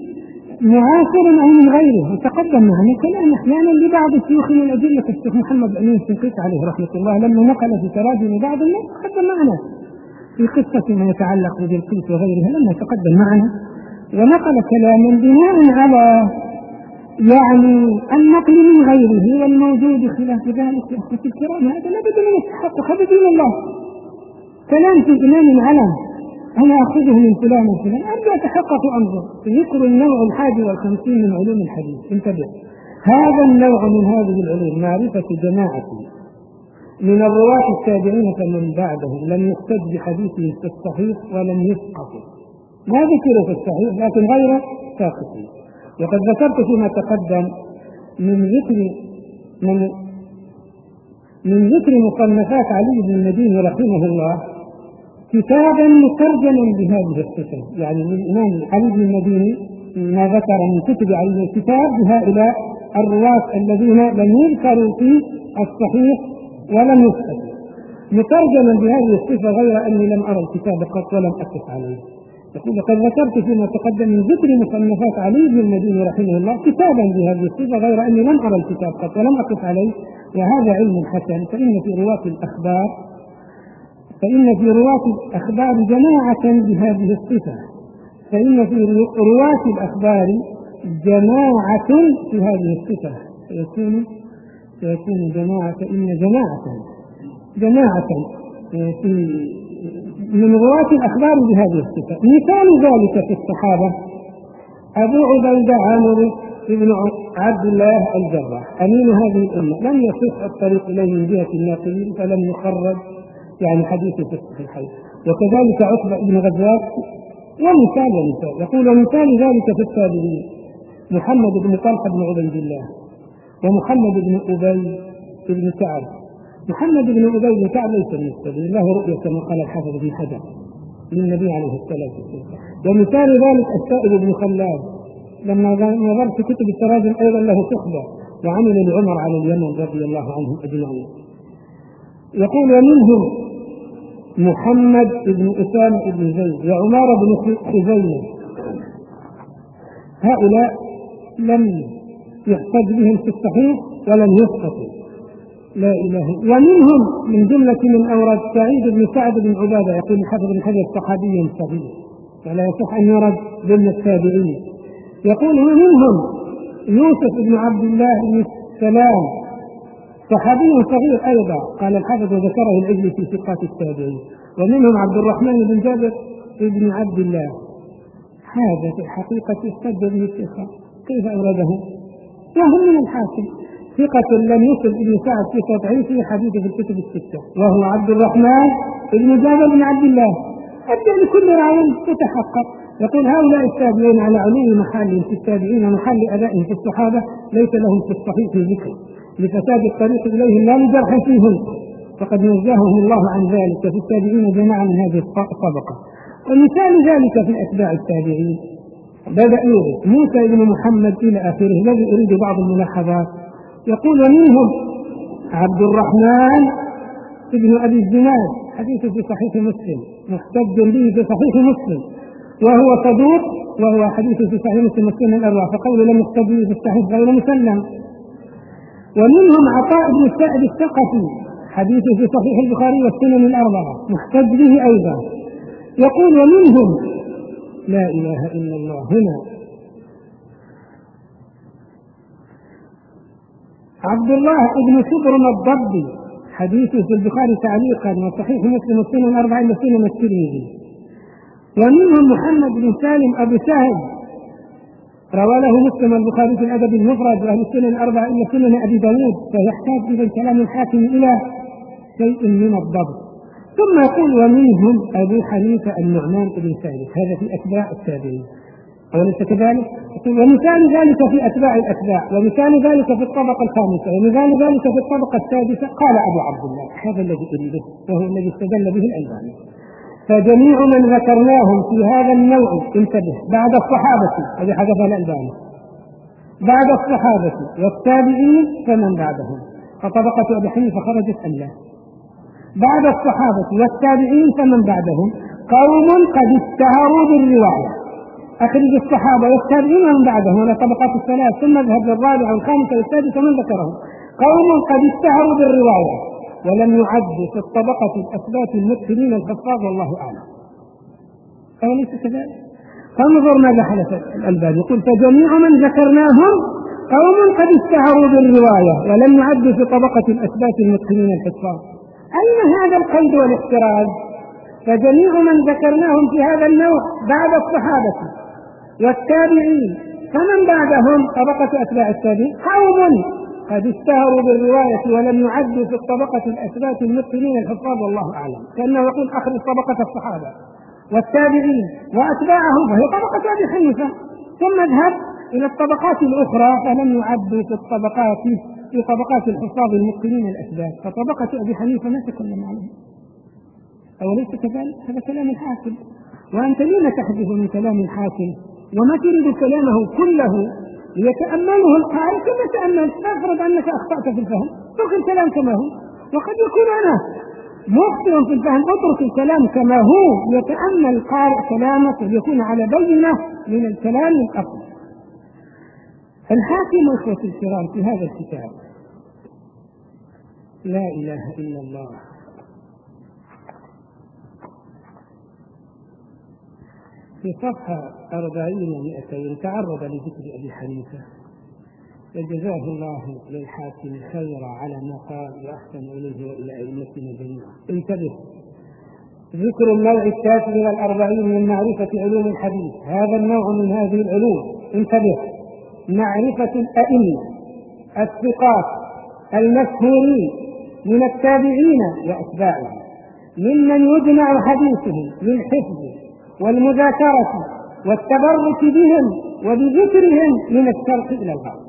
معاصر أو من غيره وتقدم معنا كلام أحيانا لبعض الشيوخ من الأدلة كالشيخ محمد أمين الشنقيطي عليه رحمة الله لما نقل في تراجم بعض الناس تقدم معنا في قصة ما يتعلق بالقيس وغيرها لما تقدم معنا ونقل كلاما بناء على يعني النقل من غيره والموجود خلاف ذلك. يا أخوتي الكرام هذا لا بد من التحقق هذا دين الله. كلام في إمام علم أنا أخذه من فلان وفلان أرجع أتحقق وأنظر. ذكر النوع الحادي والخمسين من علوم الحديث انتبه هذا النوع من هذه العلوم معرفة جماعة من الرواة التابعين فمن بعدهم لم يحتج بحديثه في الصحيح ولم يسقطوا ما ذكروا في الصحيح لكن غير ساقطين. وقد ذكرت فيما تقدم من ذكر من من ذكر مصنفات علي بن المديني رحمه الله كتابا مترجما بهذه الصفة يعني من الإمام علي بن المديني ما ذكر من كتب علي الكتاب بهؤلاء الرواة الذين لم يذكروا في الصحيح ولم يسقطوا مترجما بهذه الصفة غير أني لم أرى الكتاب قط ولم أقف عليه. يقول لقد ذكرت فيما تقدم من ذكر مصنفات علي بن المديني رحمه الله كتابا بهذه الصفة غير أني لم أرى الكتاب قط ولم أقف عليه وهذا علم حسن. فإن في رواة الأخبار فإن في رواة الأخبار جماعة بهذه الصفة فإن في رواة الأخبار جماعة في هذه الصفة فيكون فيكون جماعة فإن جماعة جماعة في من رواة الأخبار بهذه الصفة. مثال ذلك في الصحابة أبو عبيدة عامر بن عبد الله الجراح أمين هذه الأمة لم يصح الطريق إليه من جهة الناقلين فلم يخرج يعني حديثه في الصحيحين. وكذلك عتبة بن غزوان ومثال ومثال يقول ومثال ذلك في التابعين محمد بن طلحة بن عبيد الله ومحمد بن أبي بن كعب. محمد بن أبي بن كعب ليس من التابعين له رؤية كما قال الحافظ بن حجر للنبي عليه الصلاة والسلام. ومثال ذلك السائب بن خلاد لما نظرت في كتب التراجم أيضا له صحبة وعمل لعمر على اليمن رضي الله عنهم أجمعين. يقول ومنهم محمد بن أسامة بن زيد وعمار بن خزيمة هؤلاء لم يحتج بهم في الصحيح ولم يسقطوا لا إله. ومنهم من جملة من أورد سعيد بن سعد بن عبادة يقول الحافظ بن حجر صحابي صحيح فلا يصح أن يرد ضمن التابعين. يقول ومنهم يوسف بن عبد الله بن السلام صحابي صغير أيضا، قال الحافظ وذكره العجلي في ثقات التابعين. ومنهم عبد الرحمن بن جابر بن عبد الله. هذا في الحقيقة احتج به الثقة، كيف أورده؟ وهم من الحاكم ثقة لم يصل ابن سعد في تضعيفه حديثه في الكتب الستة، وهو عبد الرحمن بن جابر بن عبد الله. أبدأ لكل راوي يتحقق. يقول هؤلاء التابعين على علو محل في التابعين ومحل أدائهم في الصحابة ليس لهم في الصحيح ذكر لفساد الطريق إليهم لا لجرح فيهم، فقد نزههم الله عن ذلك في التابعين جماعة من هذه الطبقة. ومثال ذلك في أتباع التابعين بدأ يورد موسى بن محمد إلى آخره الذي أريد بعض الملاحظات. يقول ومنهم عبد الرحمن بن أبي الزناد حديثه في صحيح مسلم محتج به في صحيح مسلم وهو صدوق، وهو حديثه في صحيح مسلم مسلم الأربعة، فقول لم يحتج به في الصحيح غير مسلم. ومنهم عطاء بن السائب الثقفي حديثه في صحيح البخاري والسنن الأربعة محتج به أيضا. يقول ومنهم لا إله إلا الله هنا عبد الله بن شبرم الضبي حديثه في البخاري تعليقا وصحيح مسلم والسنن الأربعة إلا سنن الترمذي. ومنهم محمد بن سالم أبو سهل روى له مسلم البخاري في الأدب المفرد وأهل السنن الأربعة إلا سنن أبي داود، فيحتاج إلى كلام الحاكم إلى شيء من الضبط. ثم يقول ومنهم أبو حنيفة النعمان بن ثابت، هذا في أتباع التابعين أوليس كذلك؟ ومثال ذلك في أتباع الأتباع، ومثال ذلك في الطبقة الخامسة، ومثال ذلك في الطبقة السادسة. قال أبو عبد الله هذا الذي أريده وهو الذي استدل به الألباني. فجميع من ذكرناهم في هذا النوع انتبه بعد الصحابة، هذه حدثها الألباني، بعد الصحابة والتابعين فمن بعدهم، فطبقة أبي حنيفة خرجت أم لا؟ بعد الصحابة والتابعين فمن بعدهم قوم قد اشتهروا بالرواية، أخرج الصحابة والتابعين ومن بعدهم ولا طبقات الثلاث، ثم اذهب للرابعة والخامسة والسادسة من ذكرهم قوم قد اشتهروا بالرواية ولم يعدوا في الطبقة الأثبات المتقنين الحفاظ والله أعلم. أوليس كذلك؟ فانظر ماذا حدث. الألباني يقول فجميع من ذكرناهم قوم قد اشتهروا بالرواية ولم يعدوا في طبقة الأثبات المتقنين الحفاظ. أين هذا القيد والاحتراز؟ فجميع من ذكرناهم في هذا النوع بعد الصحابة والتابعين فمن بعدهم طبقة أتباع التابعين قوم قد اشتهروا بالرواية ولم يعدوا في الطبقة الأثبات المتقنين الحفاظ والله أعلم. كأنه يقول أخرج طبقة الصحابة والتابعين وأتباعهم وهي طبقة أبي حنيفة، ثم اذهب إلى الطبقات الأخرى فلم يعدوا في الطبقات في طبقات الحفاظ المتقنين الأثبات، فطبقة أبي حنيفة ما تكلم عنها. أوليس كذلك؟ هذا كلام الحاكم، وأنت لما تحدث من كلام الحاكم وما تريد كلامه كله ليتأمله القارئ كما تأمل. أفرض أنك أخطأت في الفهم اترك الكلام كما هو، وقد يكون أنا مخطئ في الفهم اترك الكلام كما هو يتأمل القارئ كلامك ليكون على بينة من الكلام الأفضل. الحاكم إخوتي الكرام في هذا الكتاب لا إله إلا الله في صفحة أربعين ومئتين تعرض لذكر أبي حنيفة فجزاه الله للحاكم خيرا على ما قال وأحسن إليه وإلى أئمتنا جميعا. انتبه، ذكر النوع التاسع من الأربعين من معرفة علوم الحديث، هذا النوع من هذه العلوم. انتبه، معرفة الأئمة الثقات المشهورين من التابعين وأتباعهم ممن يجمع حديثهم للحفظ والمذاكرة والتبرك بهم وبذكرهم من الشرق إلى الغرب.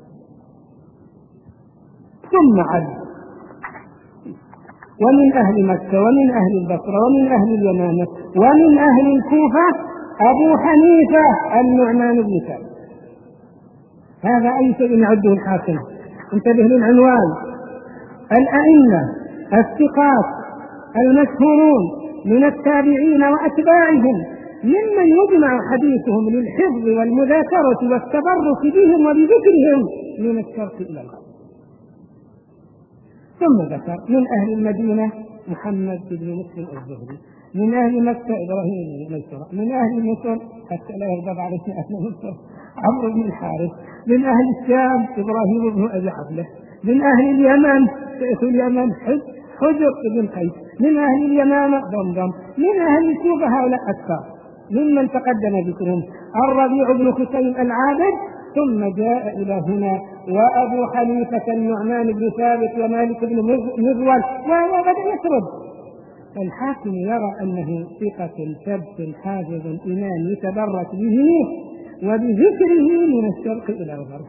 ثم عد ومن أهل مكة ومن أهل البصرة ومن أهل اليمامة ومن أهل الكوفة أبو حنيفة النعمان بن ثابت. هذا أي شيء يعده الحاكم. انتبه للعنوان، الأئمة الثقات المشهورون من التابعين وأتباعهم ممن يجمع حديثهم للحفظ والمذاكرة والتبرك بهم وبذكرهم من الشرق إلى الغرب. ثم ذكر من أهل المدينة محمد بن مسلم الزهري، من أهل مكة إبراهيم بن ميسرة، من أهل مصر حتى لا يغضب عليه أهل مصر عمرو بن الحارث، من أهل الشام إبراهيم بن أبي عبله، من أهل اليمن شيخ اليمن حجر بن قيس، من أهل اليمامة ضمضم، من أهل الكوفة هؤلاء أكثر ممن تقدم ذكرهم، الربيع بن خثيم العابد، ثم جاء إلى هنا وأبو حنيفة النعمان بن ثابت ومالك بن مغول وبدأ يسرد. الحاكم يرى أنه ثقة ثبت حافظ إمام يتبرك به وبذكره من الشرق إلى الغرب.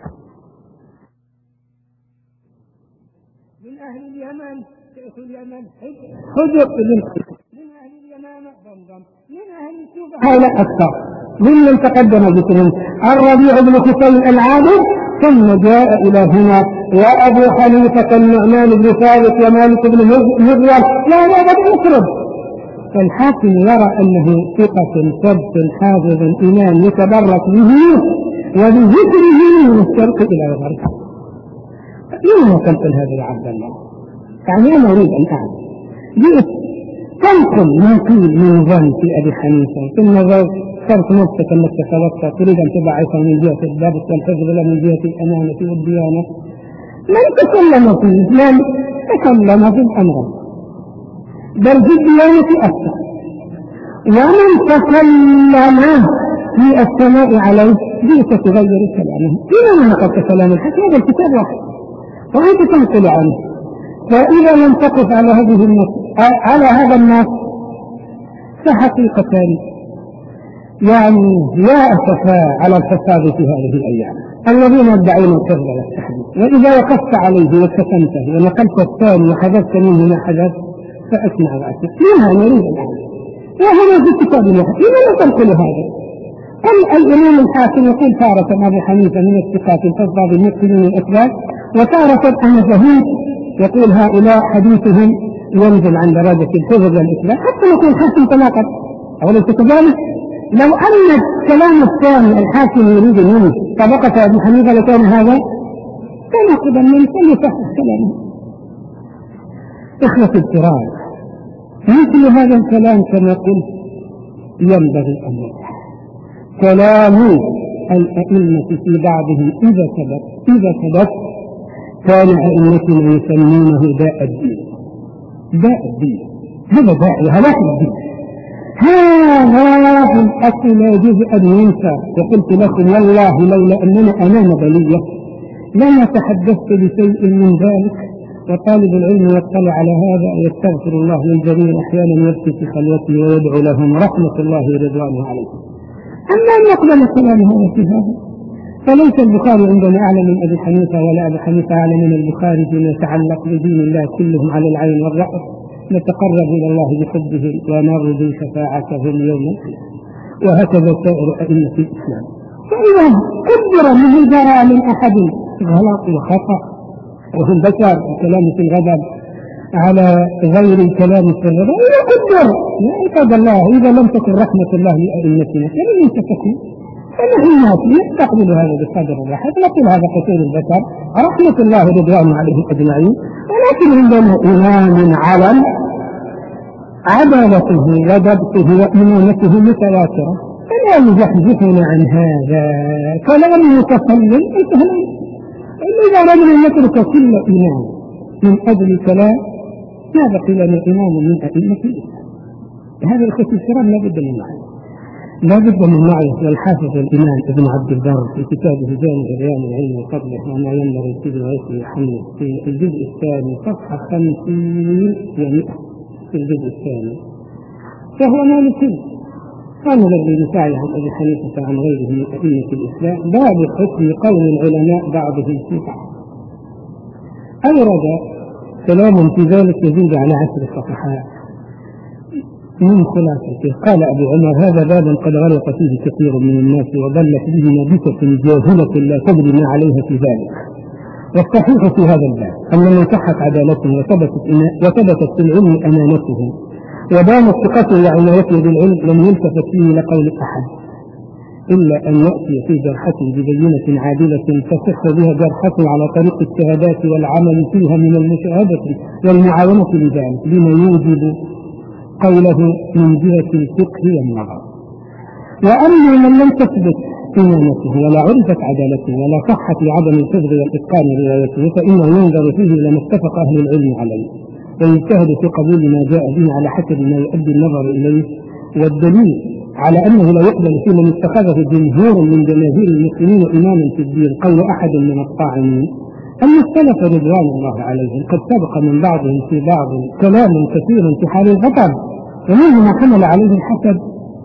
من أهل اليمن شيخ اليمن حجر بن قيس، من أهل اليمامة ضمضم، من أهل الكوفة هؤلاء أكثر ممن تقدم ذكرهم، الربيع بن خثيم العابد، ثم جاء إلى هنا وأبو حنيفة النعمان بن ثابت ومالك بن مغول لا بدأ يسرد. فالحاكم يرى أنه ثقة ثبت حافظ إمام يتبرك به وبذكره من الشرق إلى الغرب. لما تنقل هذا يا عبد الله؟ يعني أنا أريد أن أعلم، جئت تنقل ما قيل من ظن في أبي حنيفة، ثم صرت نفسك أنك تتوقع تريد أن تبعث من جهة الضبط والحفظ لا من جهة الأمانة والديانة. من تكلم فيه من تكلم في الأمر بل في الديانة أكثر، ومن تكلم في الثناء عليه جئت تغير كلامه. لماذا نقلت كلام الحق؟ هذا الكتاب واحد وأنت تنقل عنه، فإذا لم تقف على هذه النص على هذا النص فحقيقة يعني لا أسفا على الفساد في هذه الأيام الذين يدعون الكذب والتحديث. وإذا وقفت عليه وكتمته ونقلت الثاني وحدثت منه ما حدث فأسمع وأسمع. لما نريد الآن وهنا في كتاب الواحد لما تنقل هذا؟ قل الإمام الحاكم يقول تارة أبو حنيفة من الثقات الفضة بالمقتلين الأسباب، وتارة أنا فهمت يقول هؤلاء حديثهم ينزل عن درجة الحفظ والإسلام، حتى يقول حاكم تناقض أوليس كذلك؟ لو أن الكلام الثاني الحاكم يريد منه طبقة أبو حنيفة لكان هذا تناقضا من كل فحص كلامه. إخوة الكرام، مثل هذا الكلام كما قلت ينبغي أن يصح كلام الأئمة في بعضهم إذا ثبت إذا ثبت كان أئمتنا يسمونه داء الدين. داء الدين هذا داء هلاك الدين، هذا في الأصل لا يجوز أن ينسى. وقلت لكم والله لولا أننا أمام بلية لما تحدثت بشيء من ذلك، وطالب العلم يطلع على هذا ويستغفر الله للجميع أحيانا يبكي في خلوته ويدعو لهم رحمة الله ورضوانه عليه. أما أن يقبل كلام هذا في هذا فليس البخاري عندنا أعلم من أبي حنيفة ولا أبي حنيفة أعلم من البخاري فيما يتعلق بدين الله كلهم على العين والرأس. نتقرب إلى الله بحبهم ونرجو شفاعتهم يوم القيامة، وهكذا سائر أئمة الإسلام. فإذا قدر من جرى من أحد غلط وخطأ وهم بشر الكلام في الغضب على غير الكلام في الغضب، إذا قدر يا عباد الله إذا لم تكن رحمة الله لأئمتنا فلن تكون، فنحن نستقبل هذا بقدر الرحمة. نقول هذا قصير البشر رحمة الله رضوانه عليهم أجمعين، ولكن عندنا إمام علم عدالته وضبطه وإمامته متواترة فلا يزحزحنا عن هذا كلام متسلل. إذا رجل يترك كل إمام من أجل كلام ما بقي لنا إمام من أئمة الإسلام. هذا الخطيب الكرام لا بد من معه لا بد من معه. والحافظ الإمام ابن عبد البر في كتابه جامع بيان العلم وفضله وما ينبغي في الوصف يحمل في الجزء الثاني صفحة خمسين ومئة في الجزء الثاني فهو مالكي قال الذي يساعد عن أبي حنيفة عن غيره من أئمة الإسلام باب حكم قول العلماء بعضهم في بعض. أورد كلام في ذلك يزيد على عشر صفحات من خلاصته. قال أبو عمر هذا باب قد غلط فيه كثير من الناس وضلت به نبتة جاهلة لا تدري ما عليها في ذلك. والصحيح في هذا الباب أن من صحت عدالته وثبتت في العلم أمانته وبانت ثقته وعنايته بالعلم لم يلتفت فيه لقول أحد إلا أن يأتي في جرحته ببينة عادلة تصح بها جرحته على طريق الشهادات والعمل فيها من المشاهدة والمعاونة لذلك بما يوجب قوله من جهة الفقه والنظر. وأما من لم تثبت إمامته ولا عرفت عدالته ولا صحت لعدم الحفظ والإتقان روايته فإنه ينظر فيه لما اتفق أهل العلم عليه ويجتهد في قبول ما جاء به على حسب ما يؤدي النظر إليه. والدليل على أنه لا يقبل في من اتخذه جمهور من جماهير المسلمين إماما في الدين قول أحد من الطاعنين أن السلف رضوان الله عليهم قد سبق من بعضهم في بعض كلام كثير في حال الغضب ومنه ما حمل عليه الحسد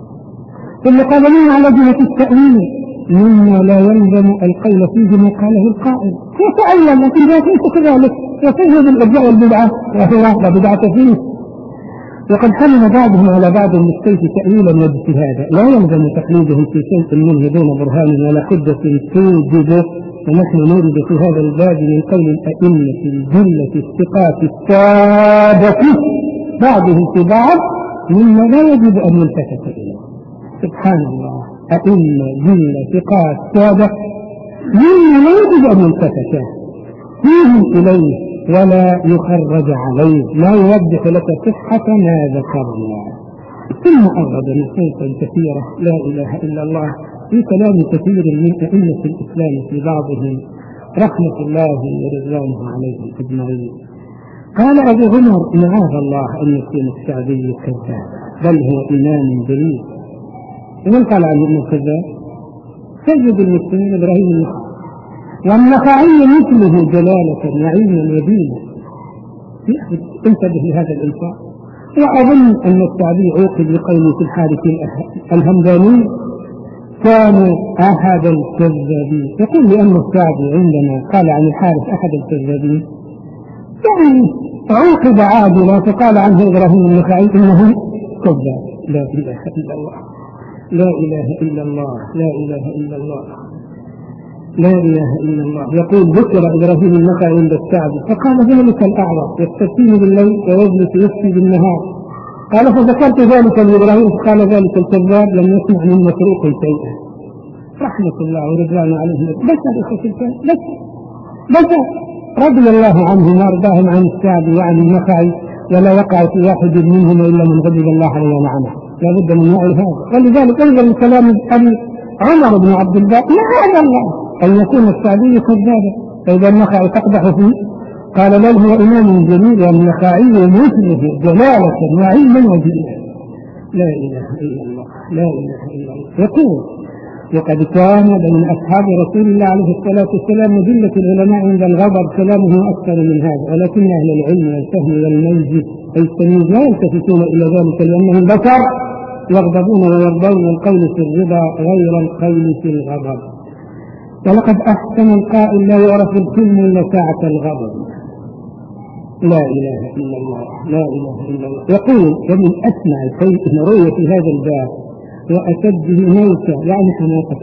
ثم قال لنا على جهة التأويل مما لا يلزم القول فيه ما قاله القائل يتأول لكن لا ليس كذلك يفهم الإرجاء والبدعة وهو لا بدعة فيه. وقد حمل بعضهم على بعض بالسيف تأويلا واجتهادا لا يلزم تقليدهم في شيء منه دون برهان ولا حجة توجبه. ونحن نريد في هذا الباب من قول الأئمة الجلة الثقات السادة بعضهم في بعض مما لا يجب أن يلتفت إليه. سبحان الله، أئمة جلة ثقات سادة مما لا يجب أن يلتفت فيه إليه ولا يخرج عليه لا يوضح لك صحة ما ذكرنا. ثم أورد نصوصا كثيرة لا إله إلا الله في كلام كثير من أئمة الإسلام في بعضهم رحمة الله ورضوانه عليهم أجمعين. قال أبو عمر معاذ الله أن يكون الشعبي كذاب بل هو إمام جليل. ومن قال عنه أنه كذاب؟ سيد المسلمين إبراهيم النخعي والنخعي مثله جلالة وعلما ودينا. انتبه لهذا الإنسان. وأظن أن الشعبي عوقب بقوله في الحارث الهمداني كانوا أحد الكذابين. يقول لأن الشعبي عندما قال عن الحارث أحد الكذابين يعني عوقب عادلا فقال عنه إبراهيم النخعي إنه كذاب. لا إله إلا الله لا إله إلا الله لا إله إلا الله لا إله إلا الله. يقول ذكر إبراهيم النخعي عند الشعبي فقال ذلك الأعرج يستفتيني بالليل ويجلس يفتي بالنهار. قال فذكرت ذلك لإبراهيم فقال ذلك الكذاب لم يسمع من مسروق شيئا رحمة الله ورضوانه عليه. بشر الكتاب بشر بشر رضي الله عنهم وارضاهم عن الشعبي وعن النخعي ولا يقع في واحد منهم إلا من غضب الله عليه ونعمه. لا بد من نوع هذا. ولذلك أيضا من كلام أبي عمر بن عبد البر معاذ الله أن يكون الشعبي كذابا فإذا النخعي تقدح فيه قال بل هو إمام جميل والنخعي مثله جلالة وعلما ودينا. لا إله إلا الله لا إله إلا الله. يقول وقد كان من أصحاب رسول الله عليه الصلاة والسلام مجلة العلماء عند الغضب كلامه أكثر من هذا ولكن أهل العلم والفهم والميز والتمييز لا يلتفتون إلى ذلك لأنهم بشر يغضبون ويرضون القول في الرضا غير القول في الغضب. ولقد أحسن القائل لا يعرف الحلم إلا ساعة الغضب. لا إله إلا الله لا إله إلا الله. يقول ومن أسمع شيء روي في هذا الباب وأشده موتا يعني حماقة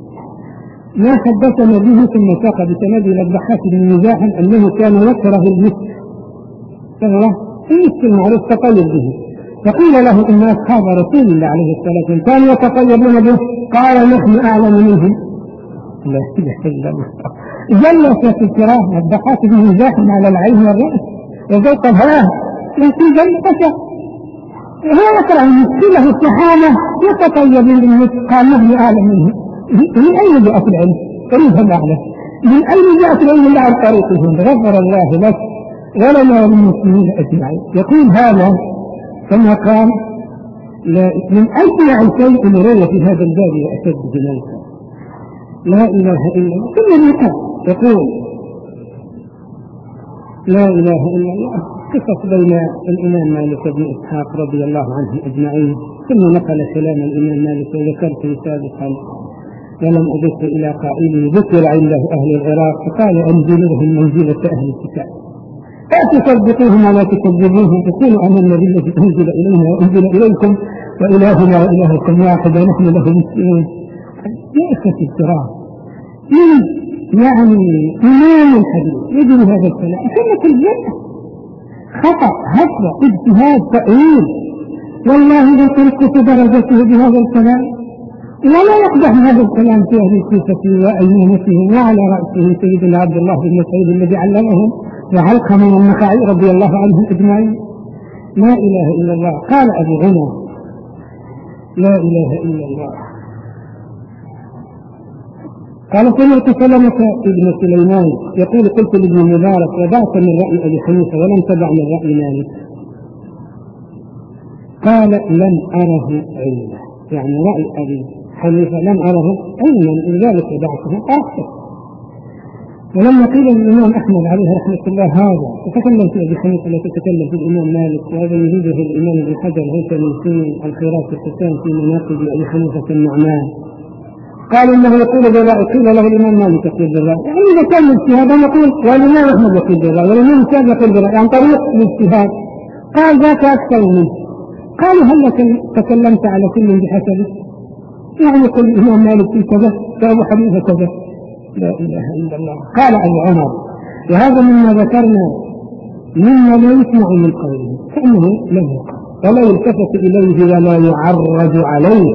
ما حدثنا به ثم ساق بسند إلى الضحاك بن مزاح أنه كان يكره المسك فهو المسك المعروف تقيد به فقيل له إن أصحاب رسول الله عليه الصلاة والسلام كانوا يتقيدون به قال نحن أعلم منهم. لا إله إلا الله. جلس في الكرام الضحاك بن مزاح على العين والرأس وذوق الهواه لكن جلس هو يكره المسك له الصحابة يتقيدون بالمسك قال نحن أعلم منهم. من أين جاءت العلم؟ قريبا أعلم. من أين جاءت العلم إلا عن طريقهم. غفر الله لك ولنا وللمسلمين أجمعين. يقول هذا كما قال من أسمع شيء روي في هذا الباب وأشد جناية. لا إله إلا الله. ثم يقول يقول لا إله إلا الله. قصة بين الإمام مالك بن إسحاق رضي الله عنه أجمعين ثم نقل كلام الإمام مالك وذكرته سابقا ولم أضف إلى قائله ذكر عنده أهل العراق فقال أنزلهم منزلة أهل الكتاب لا تصدقوهم ولا تكذبوهم تقولوا آمنا بالذي أنزل إلينا وأنزل إليكم وإلهنا وإلهكم واحد ونحن له مسلمون. يأسف الكرام يعني إمام الحديث يجري هذا الكلام كلمة الجنة خطأ هفوة اجتهاد تأويل والله يتركت درجته بهذا الكلام ولا يقدح هذا الكلام في أهل الكوفة وأئمتهم وعلى رأسهم سيدنا عبد الله بن مسعود الذي علمهم وعلقمة والنخعي رضي الله عنهم أجمعين. لا إله إلا الله. قال أبو عمر لا إله إلا الله قال سمعت سلمة ابن سليمان يقول قلت لابن مبارك وضعت من رأي أبي حنيفة ولم تدع من رأي مالك؟ قال لم أره علما، يعني رأي أبي حنيفة لم أره علما لذلك وضعته أكثر. ولما قيل للإمام أحمد عليه رحمة الله هذا تتكلم في أبي حنيفة لا تتكلم في الإمام مالك، وهذا يريده الإمام ابن حجر الهيثمي في الخراف الحسان في مناقب أبي حنيفة النعمان، قال إنه يقول بالرأي. قيل له الإمام مالك يقول بالرأي، يعني إذا كان الاجتهاد نقول والإمام أحمد يقول بالرأي والإمام الشافعي يقول بالرأي عن طريق الاجتهاد، قال ذاك أكثر منه. قالوا هل تكلمت على كل بحسبه؟ يعني يقول الإمام مالك في كذا وأبو حنيفة كذا، لا إله إلا الله. قال أبو عمر وهذا مما ذكرنا مما لا يسمع من قوله كأنه لم يقع ولا يلتفت إليه ولا يعرض عليه،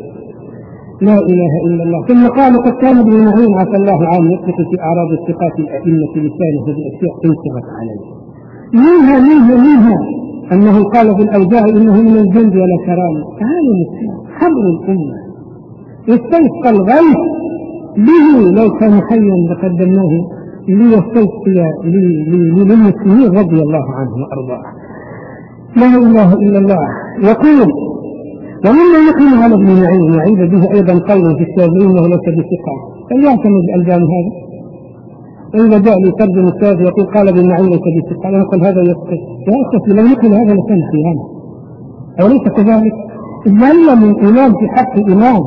لا إله إلا الله. ثم قال قد كان ابن معين عفى الله عنه يطلق في أعراض الثقات الأئمة لسانه بأشياء انصرت عليه، منها منها منها أنه قال في الأوزاع إنه من الجند ولا كرامة. هذا مسلم حبر الأمة يستيقى الغيث به لو كان حيا لقدمناه ليستيقي للمسلمين رضي الله عنه وأرضاه. لا إله إلا الله. يقول ومما يقيم على ابن معين يعيد به أيضا قولا في الشافعي وهو ليس بثقة، فليعتمد الألبان هذا. وإذا جاء لي ترجم الشافعي يقول قال ابن معين ليس بثقة، أنا أقول هذا يسقط لو يقول هذا لكان خيانة، أوليس كذلك؟ إذا من إمام في حق إمام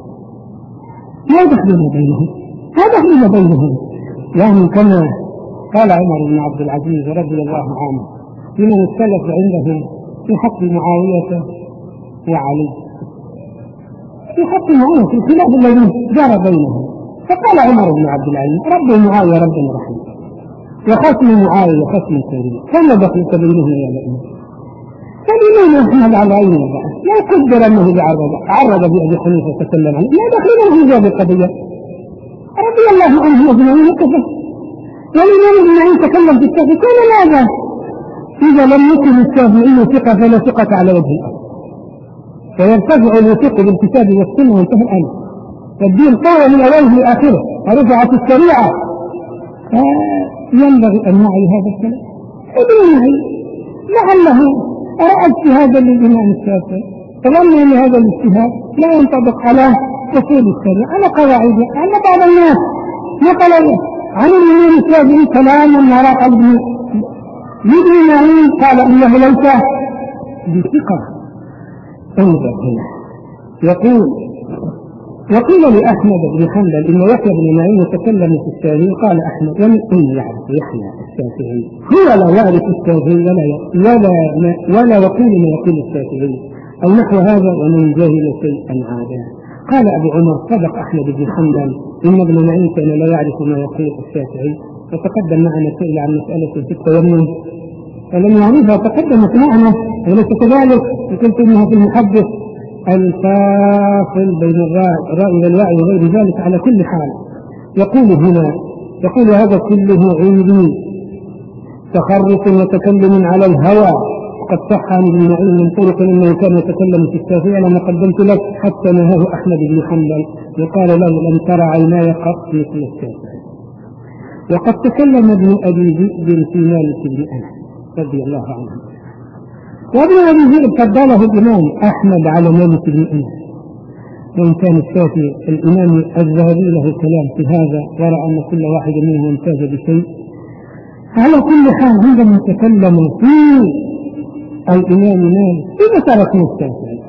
لا دخل بينهم، لا دخل بينهم، يعني كما قال عمر بن عبد العزيز رضي الله عنه لمن اختلف عندهم في حق معاوية وعلي، في حق معاوية في الخلاف الذي جرى بينهم، فقال عمر بن عبد العزيز رب معاوية رب رحيم وخصم معاوية خصم كريم، فما دخلت بينهم يا لئيم؟ فلماذا أحمد على عين الرأس لا يقدر أنه بعرض عرض بأبي حنيفة تكلم عنه، لا دخل له هذه القضية رضي الله عنه أجمعين وكفى. والإمام ابن معين تكلم في الشافعي قال ماذا؟ إذا لم يكن الشافعي ثقة فلا ثقة على وجه الأرض، فيرتفع الوثوق بالكتاب والسنة وانتهى الأمر، فالدين طال من أوله لآخره ورفعت الشريعة. ينبغي أن نعي هذا الكلام. ابن معين لعله رأى اجتهادا للإمام الشافعي، فظن أن هذا الاجتهاد لا ينطبق على أصول الشريعة على قواعدها، أن بعض الناس نقل عن الإمام الشافعي كلاما وراء قلبه ابن معين قال إنه ليس بثقة. انظر هنا يقول وقيل لأحمد بن حنبل إن يحيى بن معين يتكلم في الشافعي، قال أحمد ومن أن يعرف يحيى الشافعي هو لا يعرف الشافعي ولا ولا ولا يقول ما يقول الشافعي أو نحو هذا ومن جاهل شيئا عادا. قال أبو عمر صدق أحمد بن حنبل إن ابن معين كان لا يعرف ما يقول الشافعي، وتقدم معنا سئل عن مسألة في التيمم فلم يعرفها تقدمت معنا وليس كذلك، قلت إنها في المحدث الفاصل بين الرأي والوعي وغير ذلك. على كل حال يقول هنا يقول هذا كله عندي تخرص وتكلم على الهوى، قد صح عن ابن معين من طرق انه كان يتكلم في الشافعي لما قدمت لك حتى نهاه احمد بن حنبل وقال له لم ترى عيناي قط مثل الشافعي. وقد تكلم ابن ابي ذئب في مالك بن انس رضي الله عنه، وابن ابي ذئب فضله الامام احمد على مالك بن انس، وان كان الشافعي الامام الذهبي له كلام في هذا ورأى ان كل واحد منهم امتاز بشيء. على كل حال عندما نتكلم في الإمام مالك إذا تركنا الشافعي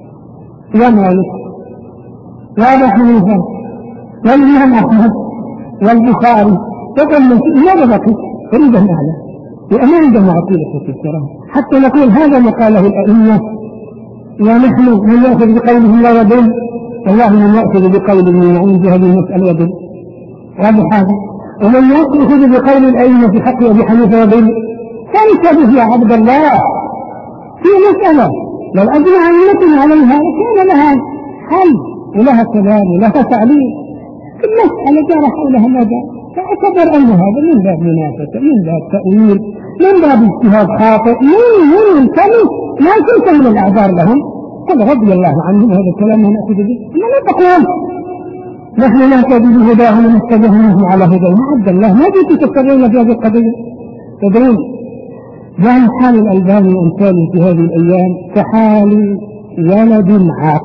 ومالك وأبو حنيفة والإمام أحمد والبخاري تكلم في ماذا بقي؟ أريد أن أعلم لأن عندما عقيدة في الكرام حتى نقول هذا ما قاله الأئمة ونحن من يأخذ بقوله لا يدل، والله من يأخذ بقول ابن معين في هذه المسألة يدل واضح هذا، ومن يأخذ بقول الأئمة في حق أبي حنيفة يدل. فانتبه يا عبد الله في مسألة لو أجمع أئمتنا عليها كان لها حل ولها كلام ولها تعليل، المسألة جرى حولها ماذا؟ فاعتبر أن هذا من باب منافسة من باب تأويل من باب اجتهاد خاطئ من من الكلم ما كنت من الأعذار لهم. قال رضي الله عنهم هذا الكلام ما نأخذ به ما لا تقول نحن نهتدي بهداه ونتبع منه على هداه. معد الله ما جئت تتكلمون في هذه القضية. تدرون يعني حال الألباني وأمثاله في هذه الأيام كحال ولد عاق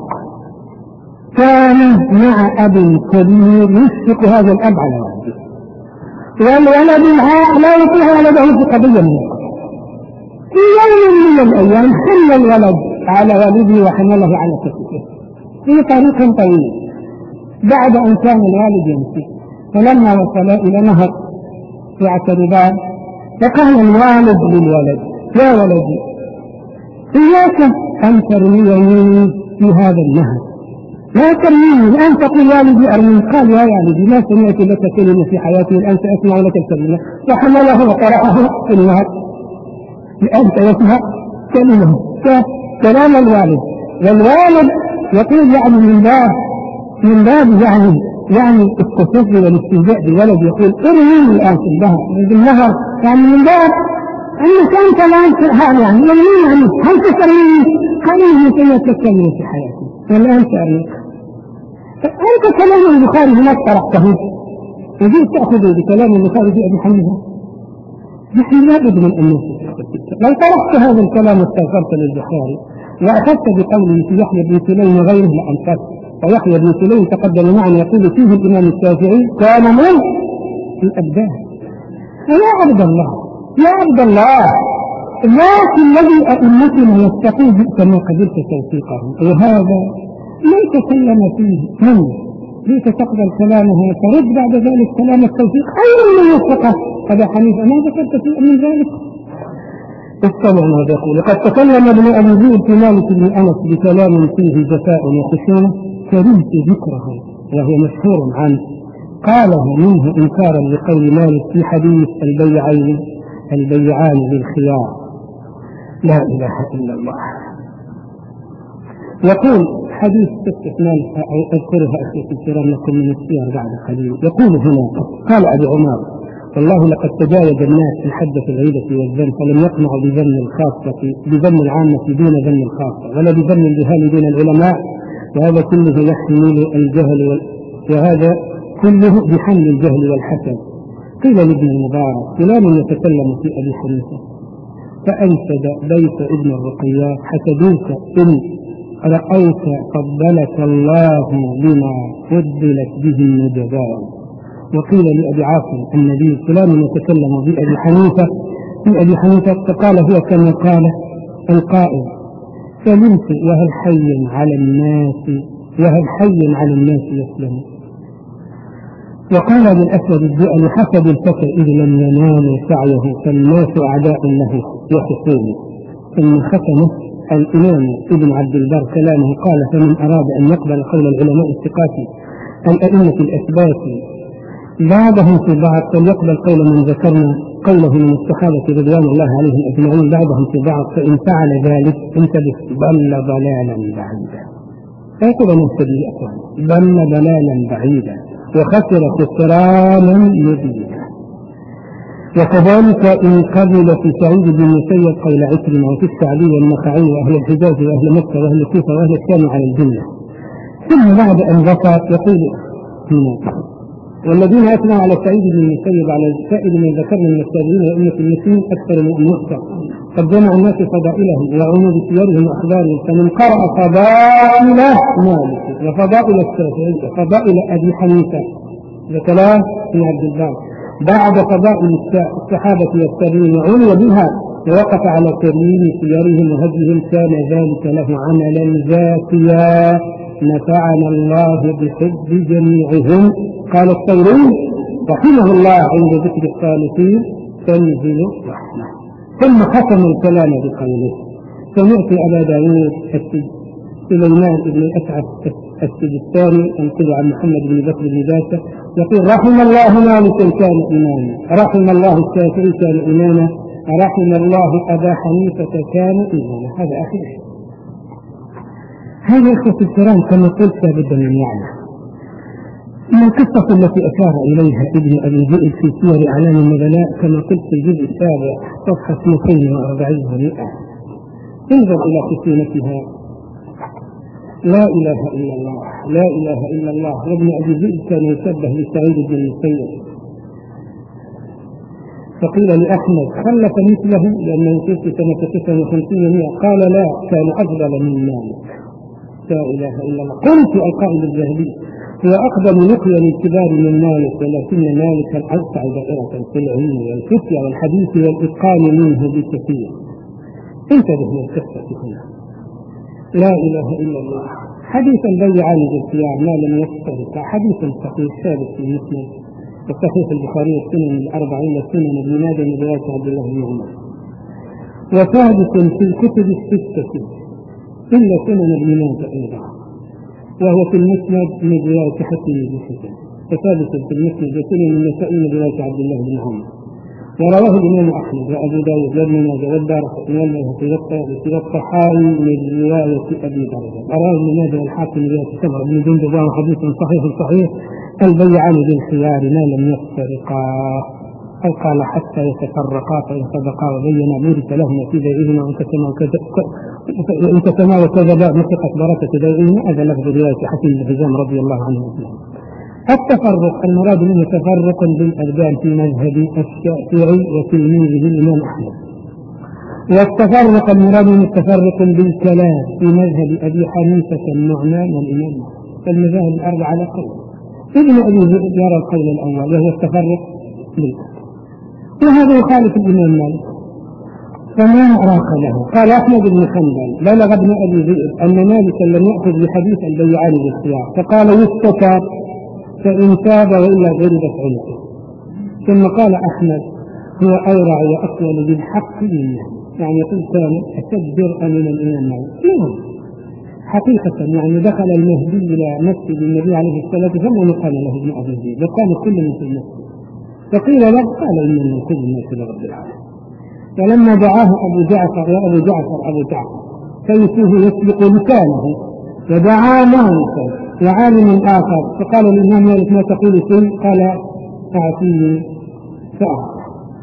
كان مع أب كبير يشفق هذا الأب على ولده، والولد العاق لا يطيع ولده في قضية من القضايا. في يوم من الأيام حمل الولد على والده وحمله على كتفه في طريق طويل بعد أن كان الوالد يمشي، فلما وصل إلى نهر يعترضان فقال الوالد للولد: يا ولدي إياك أن ترميني في هذا النهر، لا ترميني الآن تقول والدي أرميني. قال: يا والدي ما سمعت لك كلمة في حياتي الآن سأسمع لك الكلمة. فحمله وطرحه في النهر. الآن سيسمع كلمة كلام الوالد، والوالد يقول يعني من باب من باب يعني يعني التسفي والاستهزاء بولد، يقول ارميني الآن في النهر بالنهر، يعني من باب أنك أنت لا تفهم يعني ارميني يعني هل تسرني؟ قال: إني سمعت لك كلمة في حياتي والآن سأرميك. أنت كلام البخاري هناك طرحته وجيت تأخذ بكلام البخاري في أبي حنيفة. نحن لا بد من أن نوصف. لو طرحت هذا الكلام واستغفرت للبخاري وأخذت بقوله في يحيى بن سليم وغيره لأنفسك، ويحيى بن سليم تقدم معنا يقول فيه الإمام الشافعي كان من الأبدان. يا عبد الله يا عبد الله ذاك الذي أئمتنا يستقيم كما قبلت توثيقه، وهذا ليس كلم فيه من ليس تقبل كلامه وترد بعد ذلك كلام التوثيق. أين من يوثقه أبا حنيفة؟ ما ذكرت شيئا من ذلك. استمع ماذا يقول: قد تكلم ابن أبي ذئب في مالك بن أنس بكلام فيه جفاء وخشونة كرهت ذكره وهو مشهور عنه، قاله منه إنكارا لقول مالك في حديث البيعين البيعان بالخيار. لا إله إلا الله. يقول حديث قصة مالك أذكرها أخوتي الكرام لكم من السير بعد قليل. يقول هنا: قال أبي عمر: والله لقد تجاوز الناس في الحد في العيدة والذم، فلم يقنعوا بذم الخاصة بذم العامة دون ذم الخاصة، ولا بذم الجهال دون العلماء، وهذا كله يحمل الجهل وال... وهذا كله بحمل الجهل والحسد. قيل لابن المبارك: فلان يتكلم في أبي حنيفة فأنشد بيت ابن الرقيات: حسدوك إن رأيت فضلك الله بما فضلت به النجباء. وقيل لأبي عاصم النبي: فلان يتكلم بأبي حنيفة في أبي حنيفة فقال هو كما قال القائل: سلمت وهل حي على الناس وهل حي على الناس يسلم. وقال للأسود الدؤل: حسب الفتى إذ لم ينال سعيه فالناس أعداء له يحسون. ثم ختمه الإمام ابن عبد البر كلامه قال: فمن أراد أن يقبل قول العلماء الثقات الأئمة الأثبات بعضهم في بعض فليقبل قول من ذكرنا قوله من الصحابة رضوان الله عليهم أجمعين بعضهم في بعض، فإن فعل ذلك انتبه ضل ضلالا بعيدا. فيقول مهتدي أخوان: ضل ضلالا بعيدا وخسر خسرانا مبينا. وكذلك إن قبل في سعيد بن المسيب قول عكرمة وفي الشعبي والنخعي وأهل الحجاز وأهل مكة وأهل الكوفة وأهل الشام على الجنة. ثم بعد أن ذكر يقول هنا: والذين أثنوا على سعيد بن المسيب على السائد من ذكرنا من التابعين وأمة المسلمين أكثر من نقطة، قد جمع الناس فضائلهم وعمود سيرهم وأخبارهم، فمن قرأ فضائل مالك وفضائل الشافعي وفضائل أبي حنيفة وكلام ابن عبد البر بعد فضائل الصحابة والتابعين وعنوا بها ووقف على ترميم سيرهم وهديهم كان ذلك له عملا زاكيا نفعنا الله بحب جميعهم. قال الثوري رحمه الله عند ذكر الصالحين: تنزل رحمة. ثم ختم الكلام بقوله: سمعت أبا داود سليمان بن الأشعث السجستاني ينقل عن محمد بن بكر بن باشا يقول: رحم الله مالك كان إماما، رحم الله الشافعي كان إماما، رحم الله أبا حنيفة كان إماما. هذا أخير. هذه القصة الكرام كما قلت لابد من يعلم من القصة التي أشار إليها ابن أبي ذئب في سير أعلام النبلاء كما قلت في الجزء السابع صفحة اثنين وأربعين ومئة. انظر إلى قسيمتها لا إله إلا الله لا إله إلا الله. وابن أبي ذئب كان يشبه لسعيد بن المسيب، فقيل لأحمد خلف مثله لأنه توفي سنة تسعة وخمسين ومئة، قال لا، كان أفضل من مالك. لا إله إلا الله. قلت القائل الجاهلي هو أقدم لقيا للكبار من مالك، ولكن مالكا أوسع دائرة في العلم والفتية والحديث والإتقان منه بكثير. انتبه للقصة هنا. لا إله إلا الله. حديث البيعان بالخيار ما لم يفترق، حديث صحيح ثابت في مسلم وصحيح البخاري والسنن الأربعين والسنن ابن ماجه من رواية عبد الله بن عمر، وثابت في الكتب الستة إلا سنن ابن ماجه أيضا، وهو في المسند من رواية حكيم بن حزم، وثابت في المسند وسنن النسائي من رواية عبد الله بن عمر، ورواه الإمام أحمد وأبو داود وابن ماجه والدارقطني والبيهقي والطحاوي من رواية أبي درجة، رواه ابن ماجه والحاكم من رواية سمرة بن جندب، وهو حديث صحيح صحيح البيعان بالخيار ما لم يفترقا، أو قال حتى يتفرقا فإن صدقا وبينا بورك لهما في بيعهما وإن كتما وكذبا نطقت بركة بيعهما. هذا لفظ رواية حكيم بن حزام رضي الله عنه. التفرق المراد منه تفرق بالأبدان في مذهب الشافعي وتلميذه الإمام أحمد، والتفرق المراد منه التفرق بالكلام في مذهب أبي حنيفة النعمان والإمام أحمد. المذاهب الأربعة على قول. ابن أبي ذئب يرى القول الأول وهو التفرق بالكلام، وهذا يخالف الإمام مالك فما أراك له. قال أحمد بن حنبل بلغ ابن أبي ذئب أن مالكا لم يأخذ بحديث البيعان بالخيار، فقال يستتاب فإن تاب وإلا غربت عنقه. ثم قال أحمد هو أورع وأقول بالحق منه، يعني يقول كان أشد جرأة من الإمام مالك حقيقة. يعني دخل المهدي إلى مسجد النبي عليه الصلاة والسلام وقال له ابن أبي ذئب، وقال كل من في المسجد، فقيل له قال إن من كل الناس لرب العالمين. فلما دعاه أبو جعفر يا أبو جعفر أبو جعفر سيفه يسبق لسانه، ودعا مالكا وعالم آخر، فقال الإمام مالك ما تقول فيه؟ قال أعطيني فأعطى.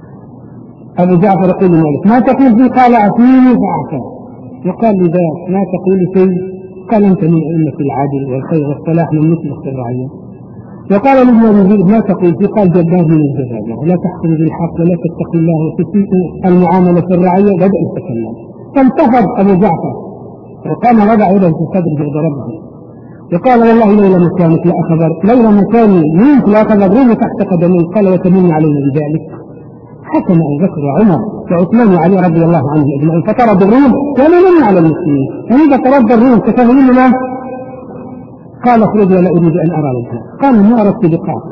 أبو جعفر يقول مالك ما تقول فيه؟ قال أعطيني فأعطى. وقال لذلك ما تقول فيه؟ قال أنت من أئمة العدل والخير والصلاح من مثل الرعية. وقال لابن أبي ذئب ما تقول فيه؟ قال جبار من الجبابرة، لا تحكم بالحق ولا تتقي الله وتسيء المعاملة في الرعية. بدأ يتكلم فانتفض أبو جعفر وقام وضع يده في صدره وضربه، وقال والله لولا مكانك لأخذ لولا مكاني منك لأخذ ضربه تحت قدمي. قال وتمني علينا بذلك. حكم أبو بكر وعمر وعثمان وعلي رضي الله عنهم أجمعين فطرد الروم ومن على المسلمين. فإذا طرد الروم كتبوا لنا قال اخرج ولا أريد أن أرى وجهك. قال ما أردت لقاءك.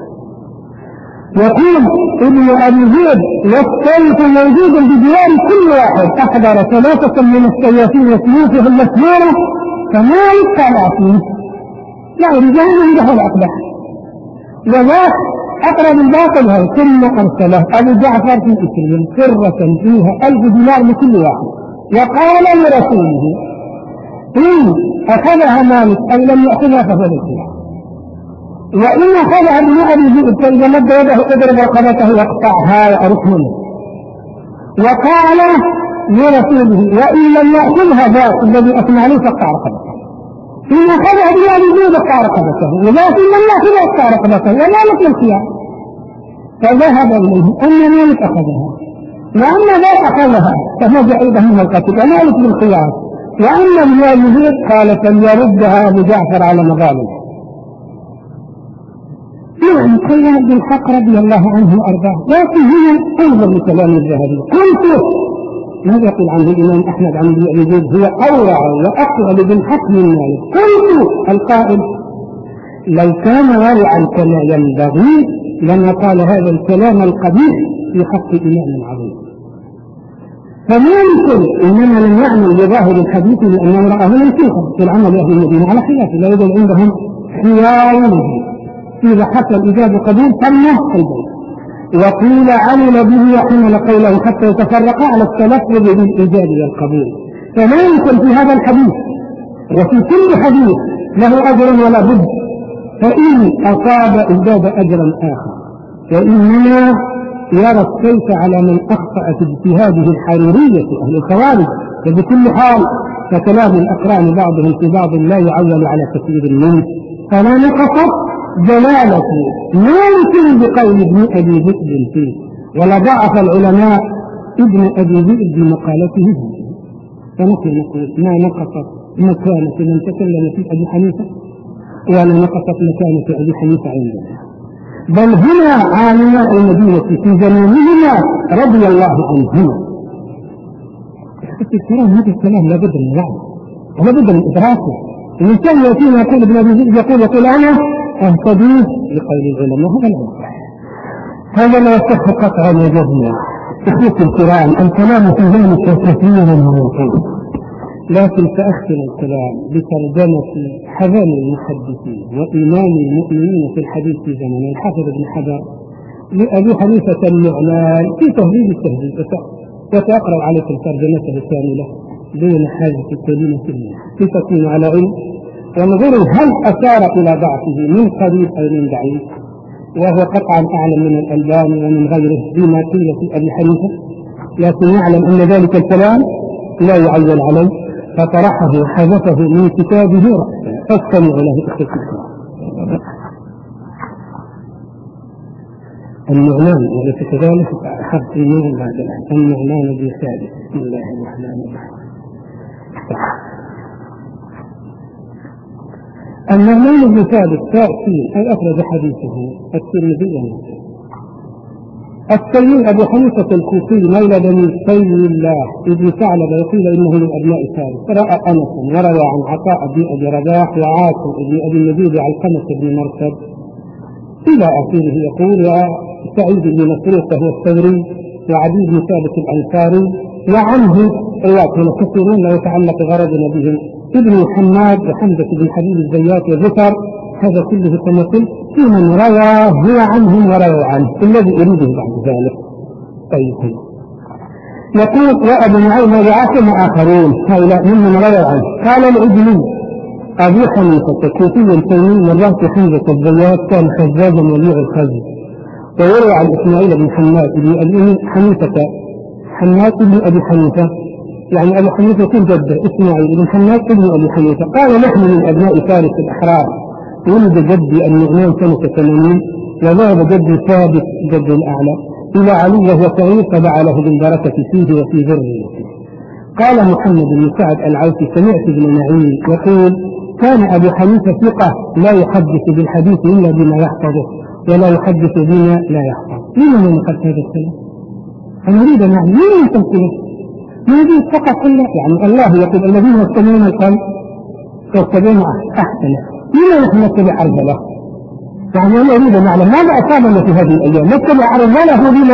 يقول ابن أبي ذئب والسيف موجود بجوار كل واحد، أحضر ثلاثة من السيافين وسيوفه المسمورة فما يقطع فيه لا أريد أن ينجح الأقدح، وذاك أقرب الباطل ثم أرسله أبو جعفر في إسرائيل سرة فيها ألف دينار لكل واحد، وقال لرسوله إن أخذها مالك أو لم يأخذها فهو لك، وإن أخذها ابن أبي ذئب فإذا مد يده اضرب رقبته واقطعها وأرح منه. وقال لرسوله وإن لم يأخذها ذاك الذي أثنى عليه فاقطع رقبته، إن أخذها ابن أبي ذئب اقطع رقبته، ولكن لم يأخذها اقطع رقبته ولا مثل الخيار. فذهب إليه أن مالك أخذها، وأن ذاك أخذها فهو بعيدا من القتل ومالك بالخيار، وأن ابن أبي ذئب قال فليردها أبو جعفر على مظالمه. يعني قال بالحق رضي الله عنه وأرضاه، لكن هي أيضا لكلام الذهبي. قلت ماذا يقول عنه الإمام أحمد عن ابن أبي ذئب؟ هو أورع وأقبل بالحق من مالك. قلت القائل لو كان ورعا كما ينبغي لما قال هذا الكلام القبيح في حق إمام عظيم. فمالك إنما لم يعمل بظاهر الحديث لأنه رآه منسوخا في العمل أهل المدينة على خلاف لا يوجد عندهم خيار إذا حتى الإجابة قبول تمه البيت. وقيل عمل به وحمل قوله حتى يتفرق على التلفظ بالإجابة والقبول. فمالك في هذا الحديث وفي كل حديث له أجر ولا بد، فإن أصاب ازداد أجرا آخر، وإنما يرى السيف على من أخطأ في اجتهاده الحرورية أهل الخوارج. فبكل حال فكلام الأقران بعضهم في بعض لا يعول على كثير منه، فلا نقصت جلالة ما يمكن بقول ابن أبي ذئب فيه، ولا ضعف العلماء ابن أبي ذئب بمقالته، فنحن نقول ما نقصت مكانة من تكلم في أبي حنيفة ولا نقصت مكانة أبي حنيفة عندنا، بل هنا علماء المدينة في زمانهما رضي الله عنهما. الكلام هذا الكلام لا بد من وعي ولا بد من إدراكه. الإنسان يأتينا يقول ابن أبي ذئب يقول يقول أنا أهتدي بقول العلماء، هذا لا يصح، هذا لا يصح قطعا وجزما. إخوتي الكرام، الكلام في ذلك كثير ويطول، لكن سأختم الكلام بترجمة حذان المحدثين وإمام المؤمنين في الحديث في زمن الحافظ بن حجر لأبي حنيفة النعمان في تهذيب التهذيب، وسأقرأ عليكم ترجمته كاملة دون حاجة كلمة لتكون على علم ونظر هل أشار إلى ضعفه من قريب أو من بعيد، وهو قطعا أعلم من الألباني ومن غيره بما قيل في أبي حنيفة، لكن يعلم أن ذلك الكلام لا يعول عليه فطرحه حذفه من كتابه فاستمعوا له اختصاصا. النعمان وليس كذلك حرف النون بعد النعمان بن ثابت. بسم الله الرحمن الرحيم. النعمان بن ثابت تأتي أي أخرج حديثه الترمذي. السيد أبو حنيفة الكوفي مولى بني سيد الله ابن ثعلبة يقول إنه من أبناء ثابت، رأى أنس وروى عن عطاء بن أبي رباح وعاصم بن أبي النبيذ علقمة بن مرثد إلى آخره. يقول وسعيد بن مسروق وهو الثوري وعدي بن ثابت الأنصاري، وعنه رواة كثيرون لا يتعلق غرضنا بهم ابن حماد وحمزة بن حبيب الزيات وزفر، هذا كله كما قلت في من روى هو عنهم وروى عنه الذي يريده بعد ذلك. طيب يقول وأبو نعيم وعاصم آخرون هؤلاء ممن روى عنه. قال العجلي أبو حنيفة كوفي تيمي من رأس حمزة الزيات كان خزاجا وليع الخزي، ويروى عن إسماعيل بن حماد بن أبي حنيفة حماد بن أبي حنيفة، يعني أبو حنيفة يكون جده إسماعيل بن حماد بن أبي حنيفة. قال نحن من أبناء فارس الأحرار، ولد جدي النعمان سنة ثمانين، وذهب جدي ثابت جد الأعلى إلى علي وهو صغير فدعا له بالبركة فيه وفي ذريته. قال محمد بن سعد العوفي سمعت ابن معين يقول كان أبو حنيفة ثقة لا يحدث بالحديث إلا بما يحفظه ولا يحدث بما لا يحفظ. لمن نقل هذا الكلام؟ أنا أريد أن أعلم مين تنقله؟ هذه فقط كلها، يعني الله يقول الذين يستمعون القول يتبعون أحسنه، لما نحن نتبع أرذله؟ يعني أنا أريد أن أعلم ماذا أصابنا في هذه الأيام نتبع أرذله بما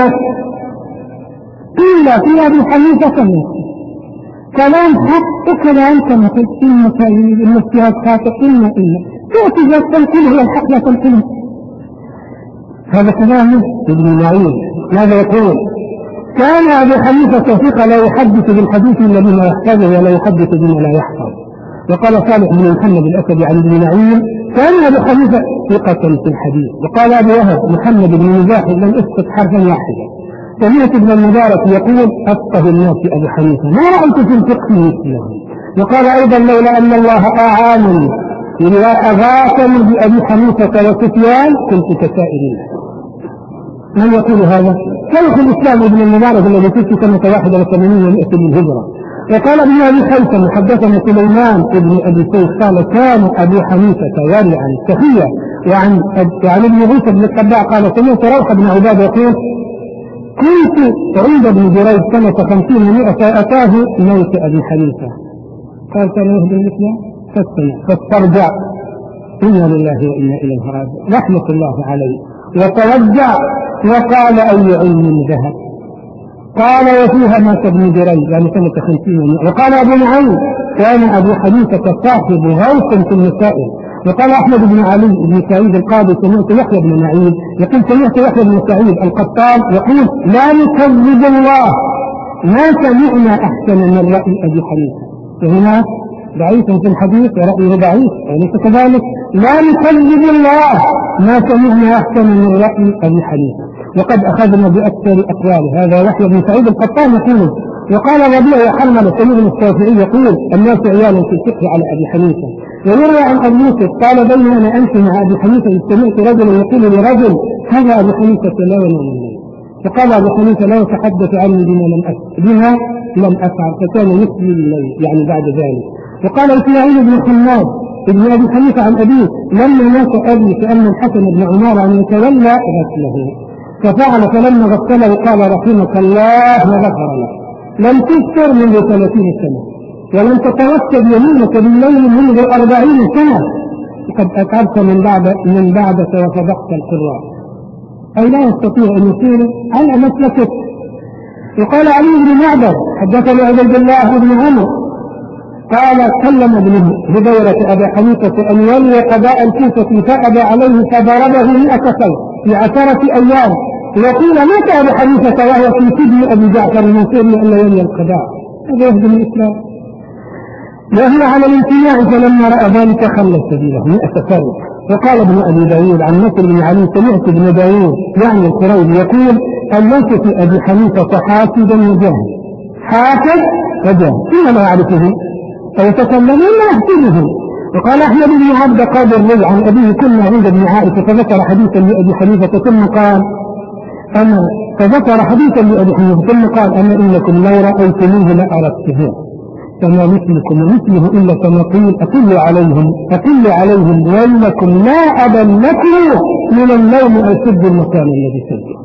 إلا في أبي حنيفة كلام حق وكلام كما قلت إن مسائل إن اجتهاد خاطئ إن إن تأتي ذات تنقله هي الحق لا تنقله. هذا كلام ابن معين. ماذا يقول؟ كان أبو حنيفة ثقة لا يحدث بالحديث إلا بما يحفظه ولا يحدث بما لا يحفظ. وقال صالح بن محمد الأسدي عن ابن معين كان أبو حنيفة ثقة في الحديث. وقال أبو وهب محمد بن مزاحم لم أسقط حرفا واحدا. سمعت ابن المبارك يقول أفقه الناس أبو حنيفة ما رأيت في الفقه مثله. وقال أيضا لولا أن الله أعانني إلا أغاثني بأبي حنيفة وسفيان كنت كسائرين. من يقول هذا؟ شيخ الإسلام ابن المبارك الذي توفي سنة واحد وثمانين ومئة من الهجرة. وقال ابن أبي خيثم حدثنا سليمان ابن أبي سيف قال كان أبو حنيفة ورعا سخيا. وعن وعن ابن غيث بن القباع قال سمعت روح بن عباد يقول كنت عند ابن جريج سنة خمسين ومئة أتاه موت أبي حنيفة قال كان يهدي الإسلام فاستمع فاسترجع إنا لله وإنا إليه راجعون رحمة الله عليه وتوجع وقال أي علم ذهب قال وفيها مات ابن جريج يعني سنة خمسين ومئة. وقال أبو نعيم كان أبو حنيفة صاحب غوث في المسائل. وقال أحمد بن علي بن سعيد القاضي سمعت يحيى بن معين يقول سمعت يحيى بن سعيد القطان يقول لا نكذب الله ما سمعنا أحسن من رأي أبي حنيفة. وهنا ضعيف في الحديث ورأيه ضعيف وليس كذلك. لا نكذب الله ما سمعنا أحسن من رأي أبي حنيفة. وقد أخذنا بأكثر أقواله. هذا يحيى بن سعيد القطان يقول وقال ربيع وحرمل سمير الشافعي يقول الناس عيال في الفقه على أبي حنيفة. ويروى عن أبي يوسف قال بينما أنا أمشي مع أبي حنيفة سمعت رجلا يقول لرجل هذا أبو حنيفة لا ينام الليل، فقال أبو حنيفة لا يتحدث عني بما لم أفعل بها لم أفعل، فكان يسلي الليل يعني بعد ذلك. وقال إسماعيل بن حماد ابن أبي حنيفة عن أبيه لما مات أبي كأن الحسن بن عمار أن يتولى غسله ففعل، فلما غسله قال رحمك الله وغفر له لم تذكر منذ ثلاثين سنة ولم تتوسد يمينك بالليل منذ أربعين سنة قد أتعبت من بعد من بعدك وصدقت القراء، أي لا يستطيع أن يصير على مسلكك. وقال علي بن معبد حدثني عبد الله بن عمرو قال كلم ابنه هديرة أبا حنيفة أن يولي قضاء الكوفة فأبى عليه فضربه مئة سنة في عشرة أيام، وقيل مات أبو حنيفة وهو في سجن أبي جعفر المنصور لأن يولي القضاء، هذا يهدم الإسلام. وهو على الامتناع فلما رأى ذلك خلى سبيله مئة سنة. وقال ابن أبي داود عن نصر بن علي سمعت ابن داود يعني القريبي يقول الناس في أبي حنيفة حاسدا وجاهل، حاسد وجاهل ثم لا يعرفه فيتكلمون يحسده. وقال أحمد بن عبد قادر لي عن أبيه كنا عند ابن عائشة فذكر حديثا لأبي حنيفة ثم قال أنا فذكر حديثا لأبي حنيفة ثم قال أنا إنكم لو رأيتموه لأردته فما مثلكم ومثله إلا كما قيل أقل عليهم أقل عليهم وإنكم لا أبا لكم من اللوم أشد المكان الذي سجد.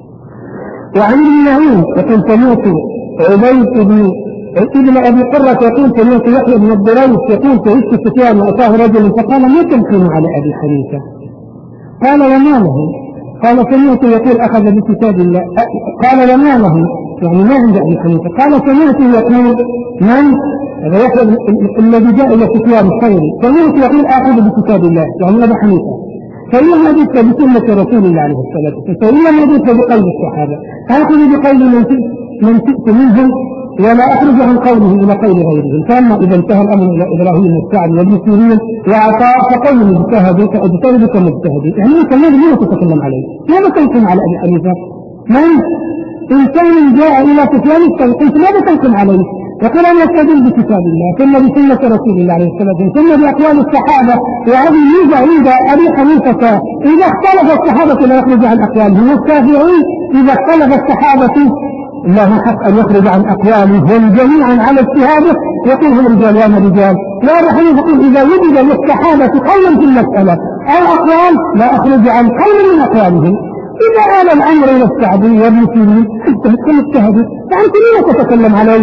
وعن ابن نعيم يقول سمعت عبيد بن ابن أبي قرة يقول سمعت يحيى بن الضريس يقول شهدت سفيان وأتاه رجل فقال ما تمكن على أبي حنيفة؟ قال وما له؟ قال سمعت يقول أخذ بكتاب الله. قال وما له يعني ما عند أبي حنيفة؟ قال سمعت يقول من هذا يحيى الذي جاء إلى سفيان الثوري سمعت يقول أخذ بكتاب الله يعني أبي حنيفة، فإن حديث بسنة رسول الله عليه الصلاة والسلام، فإن حديث بقول الصحابة أخذ بقول من من شئت منهم ولا أخرج عن قوله إلى قول غيرهم. فأما إذا انتهى الأمر إلى إبراهيم والسعد والمسلمين وعطاء فقول مجتهد فأجتهد كمجتهد، يعني أنت ماذا تتكلم عليه؟ ماذا تنكم على أبي حنيفة؟ من إنسان جاء إلى سفيان الثوري قلت ماذا تنكم عليه؟ يقول أنا أستدل بكتاب الله ثم بسنة رسول الله عليه الصلاة والسلام ثم بأقوال الصحابة. وهذه الميزة عند أبي حنيفة إذا اختلف الصحابة لا يخرج عن أقوالهم، والشافعي إذا اختلف الصحابة له حق أن يخرج عن أقوالهم جميعا على اجتهاده يقول هم رجال وأنا رجال. وأبو حنيفة يقول إذا وجد للصحابة قولا في المسألة أو أقوال لا أخرج عن قول من أقوالهم. إذا آل الأمر إلى السعدي والمسلمين كم اجتهدوا فأنت ليه تتكلم عليه؟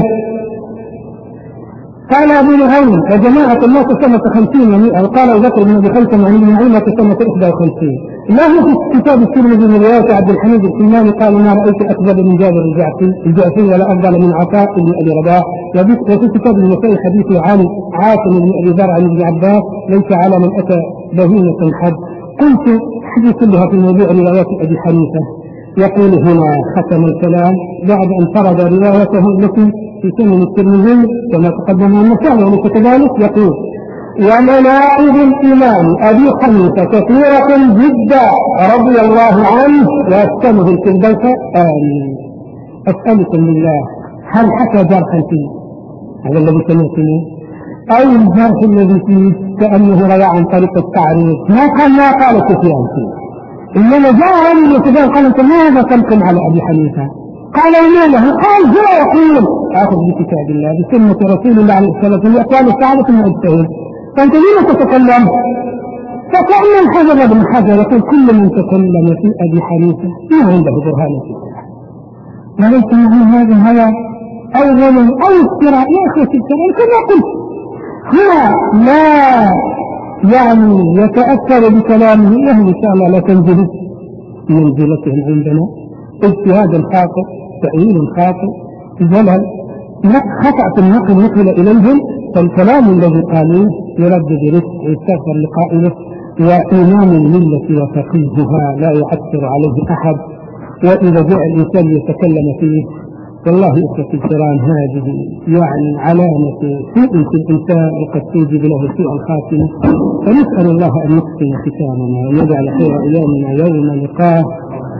قال أبو نعيم وجماعة الناس سنة خمسين ومئة، وقال أبو بكر بن أبي خلفة عن ابن عيينة سنة إحدى وخمسين. له في كتاب الترمذي من رواية عبد الحميد الحماني قال ما رأيت أكذب من جابر الجعفي ولا أفضل من عطاء بن أبي رباح. وفي كتاب النسائي حديث عن عاصم بن أبي ذر عن ابن عباس ليس على من أتى بهيمة حد. قلت حديث كلها في موضوع روايات أبي حنيفة. يقول هنا ختم الكلام بعد أن فرض روايته التي في سنن الترمذي كما تقدم النسائي وليس كذلك. يقول ومناقب الإمام أبي حنيفة كثيرة جدا رضي الله عنه وأسكنه الفردوس آمين. أسألكم بالله هل حكى جرحا فيه هذا الذي سمعتني أو الجرح الذي فيه كأنه روى عن طريق التعريف ما قال ما قال سفيان فيه، إنما جاء رجل وسفيان قال أنت ماذا تنقم على أبي حنيفة؟ قال وما له؟ قال هو يقول أخذ بكتاب الله بسنة رسول الله عليه الصلاة والسلام وأقوال الصحابة من أجتهد. فأنت لما تتكلم؟ فكأن الحجر بن حجر يقول كل من تكلم في أبي حنيفة ما عنده برهان فيه، وليس معنى هذا هذا أو ظلم أو افتراء. يا أخي الكلام كما قلت هو لا يعني يتأثر بكلامه له إن شاء الله لا تنزل منزلتهم عندنا اجتهاد خاطئ تأويل خاطئ زلل خطأ في النقل نقل إليهم، فالكلام الذي قالوه يرد برفق ويستغفر لقائله وإمام الملة وفقيهها لا يؤثر عليه أحد. وإذا جاء الإنسان يتكلم فيه والله إخوة الكرام هذه يعني علامة سوء في الإنسان وقد توجب له سوء الخاتمة. فنسأل الله أن يحسن ختامنا ويجعل خير أيامنا يوم لقاه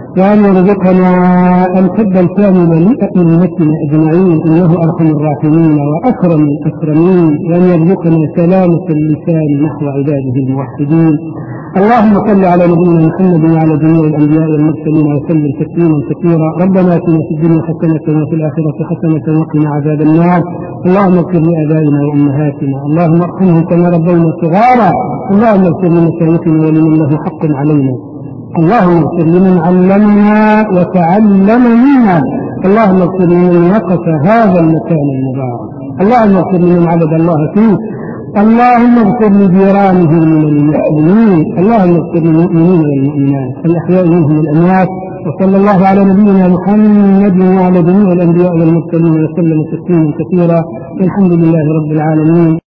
وأن يرزقنا الحب الكامل لأئمتنا أجمعين إنه أرحم الراحمين وأكرم الأكرمين، وأن يرزقنا سلامة اللسان نحو عباده الموحدين. اللهم صل على نبينا محمد وعلى جميع الأنبياء والمرسلين وسلم تسليما كثيرا. ربنا آتنا في الدنيا حسنة وفي الآخرة حسنة وقنا عذاب النار. اللهم اغفر لآبائنا وأمهاتنا، اللهم ارحمهم كما ربونا صغارا. اللهم اغفر لمشايخنا ولمن له حق علينا. اللهم اغفر لمن علمنا وتعلم منا. اللهم اغفر لمن وقف هذا المكان المبارك. اللهم اغفر لمن عبد الله فيه. اللهم اغفر لجيرانه من المسلمين. اللهم اغفر للمؤمنين والمؤمنات الأحياء منهم الأموات. وصلى الله على نبينا محمد وعلى جميع الأنبياء والمرسلين وسلم تسليما كثيرا. الحمد لله رب العالمين.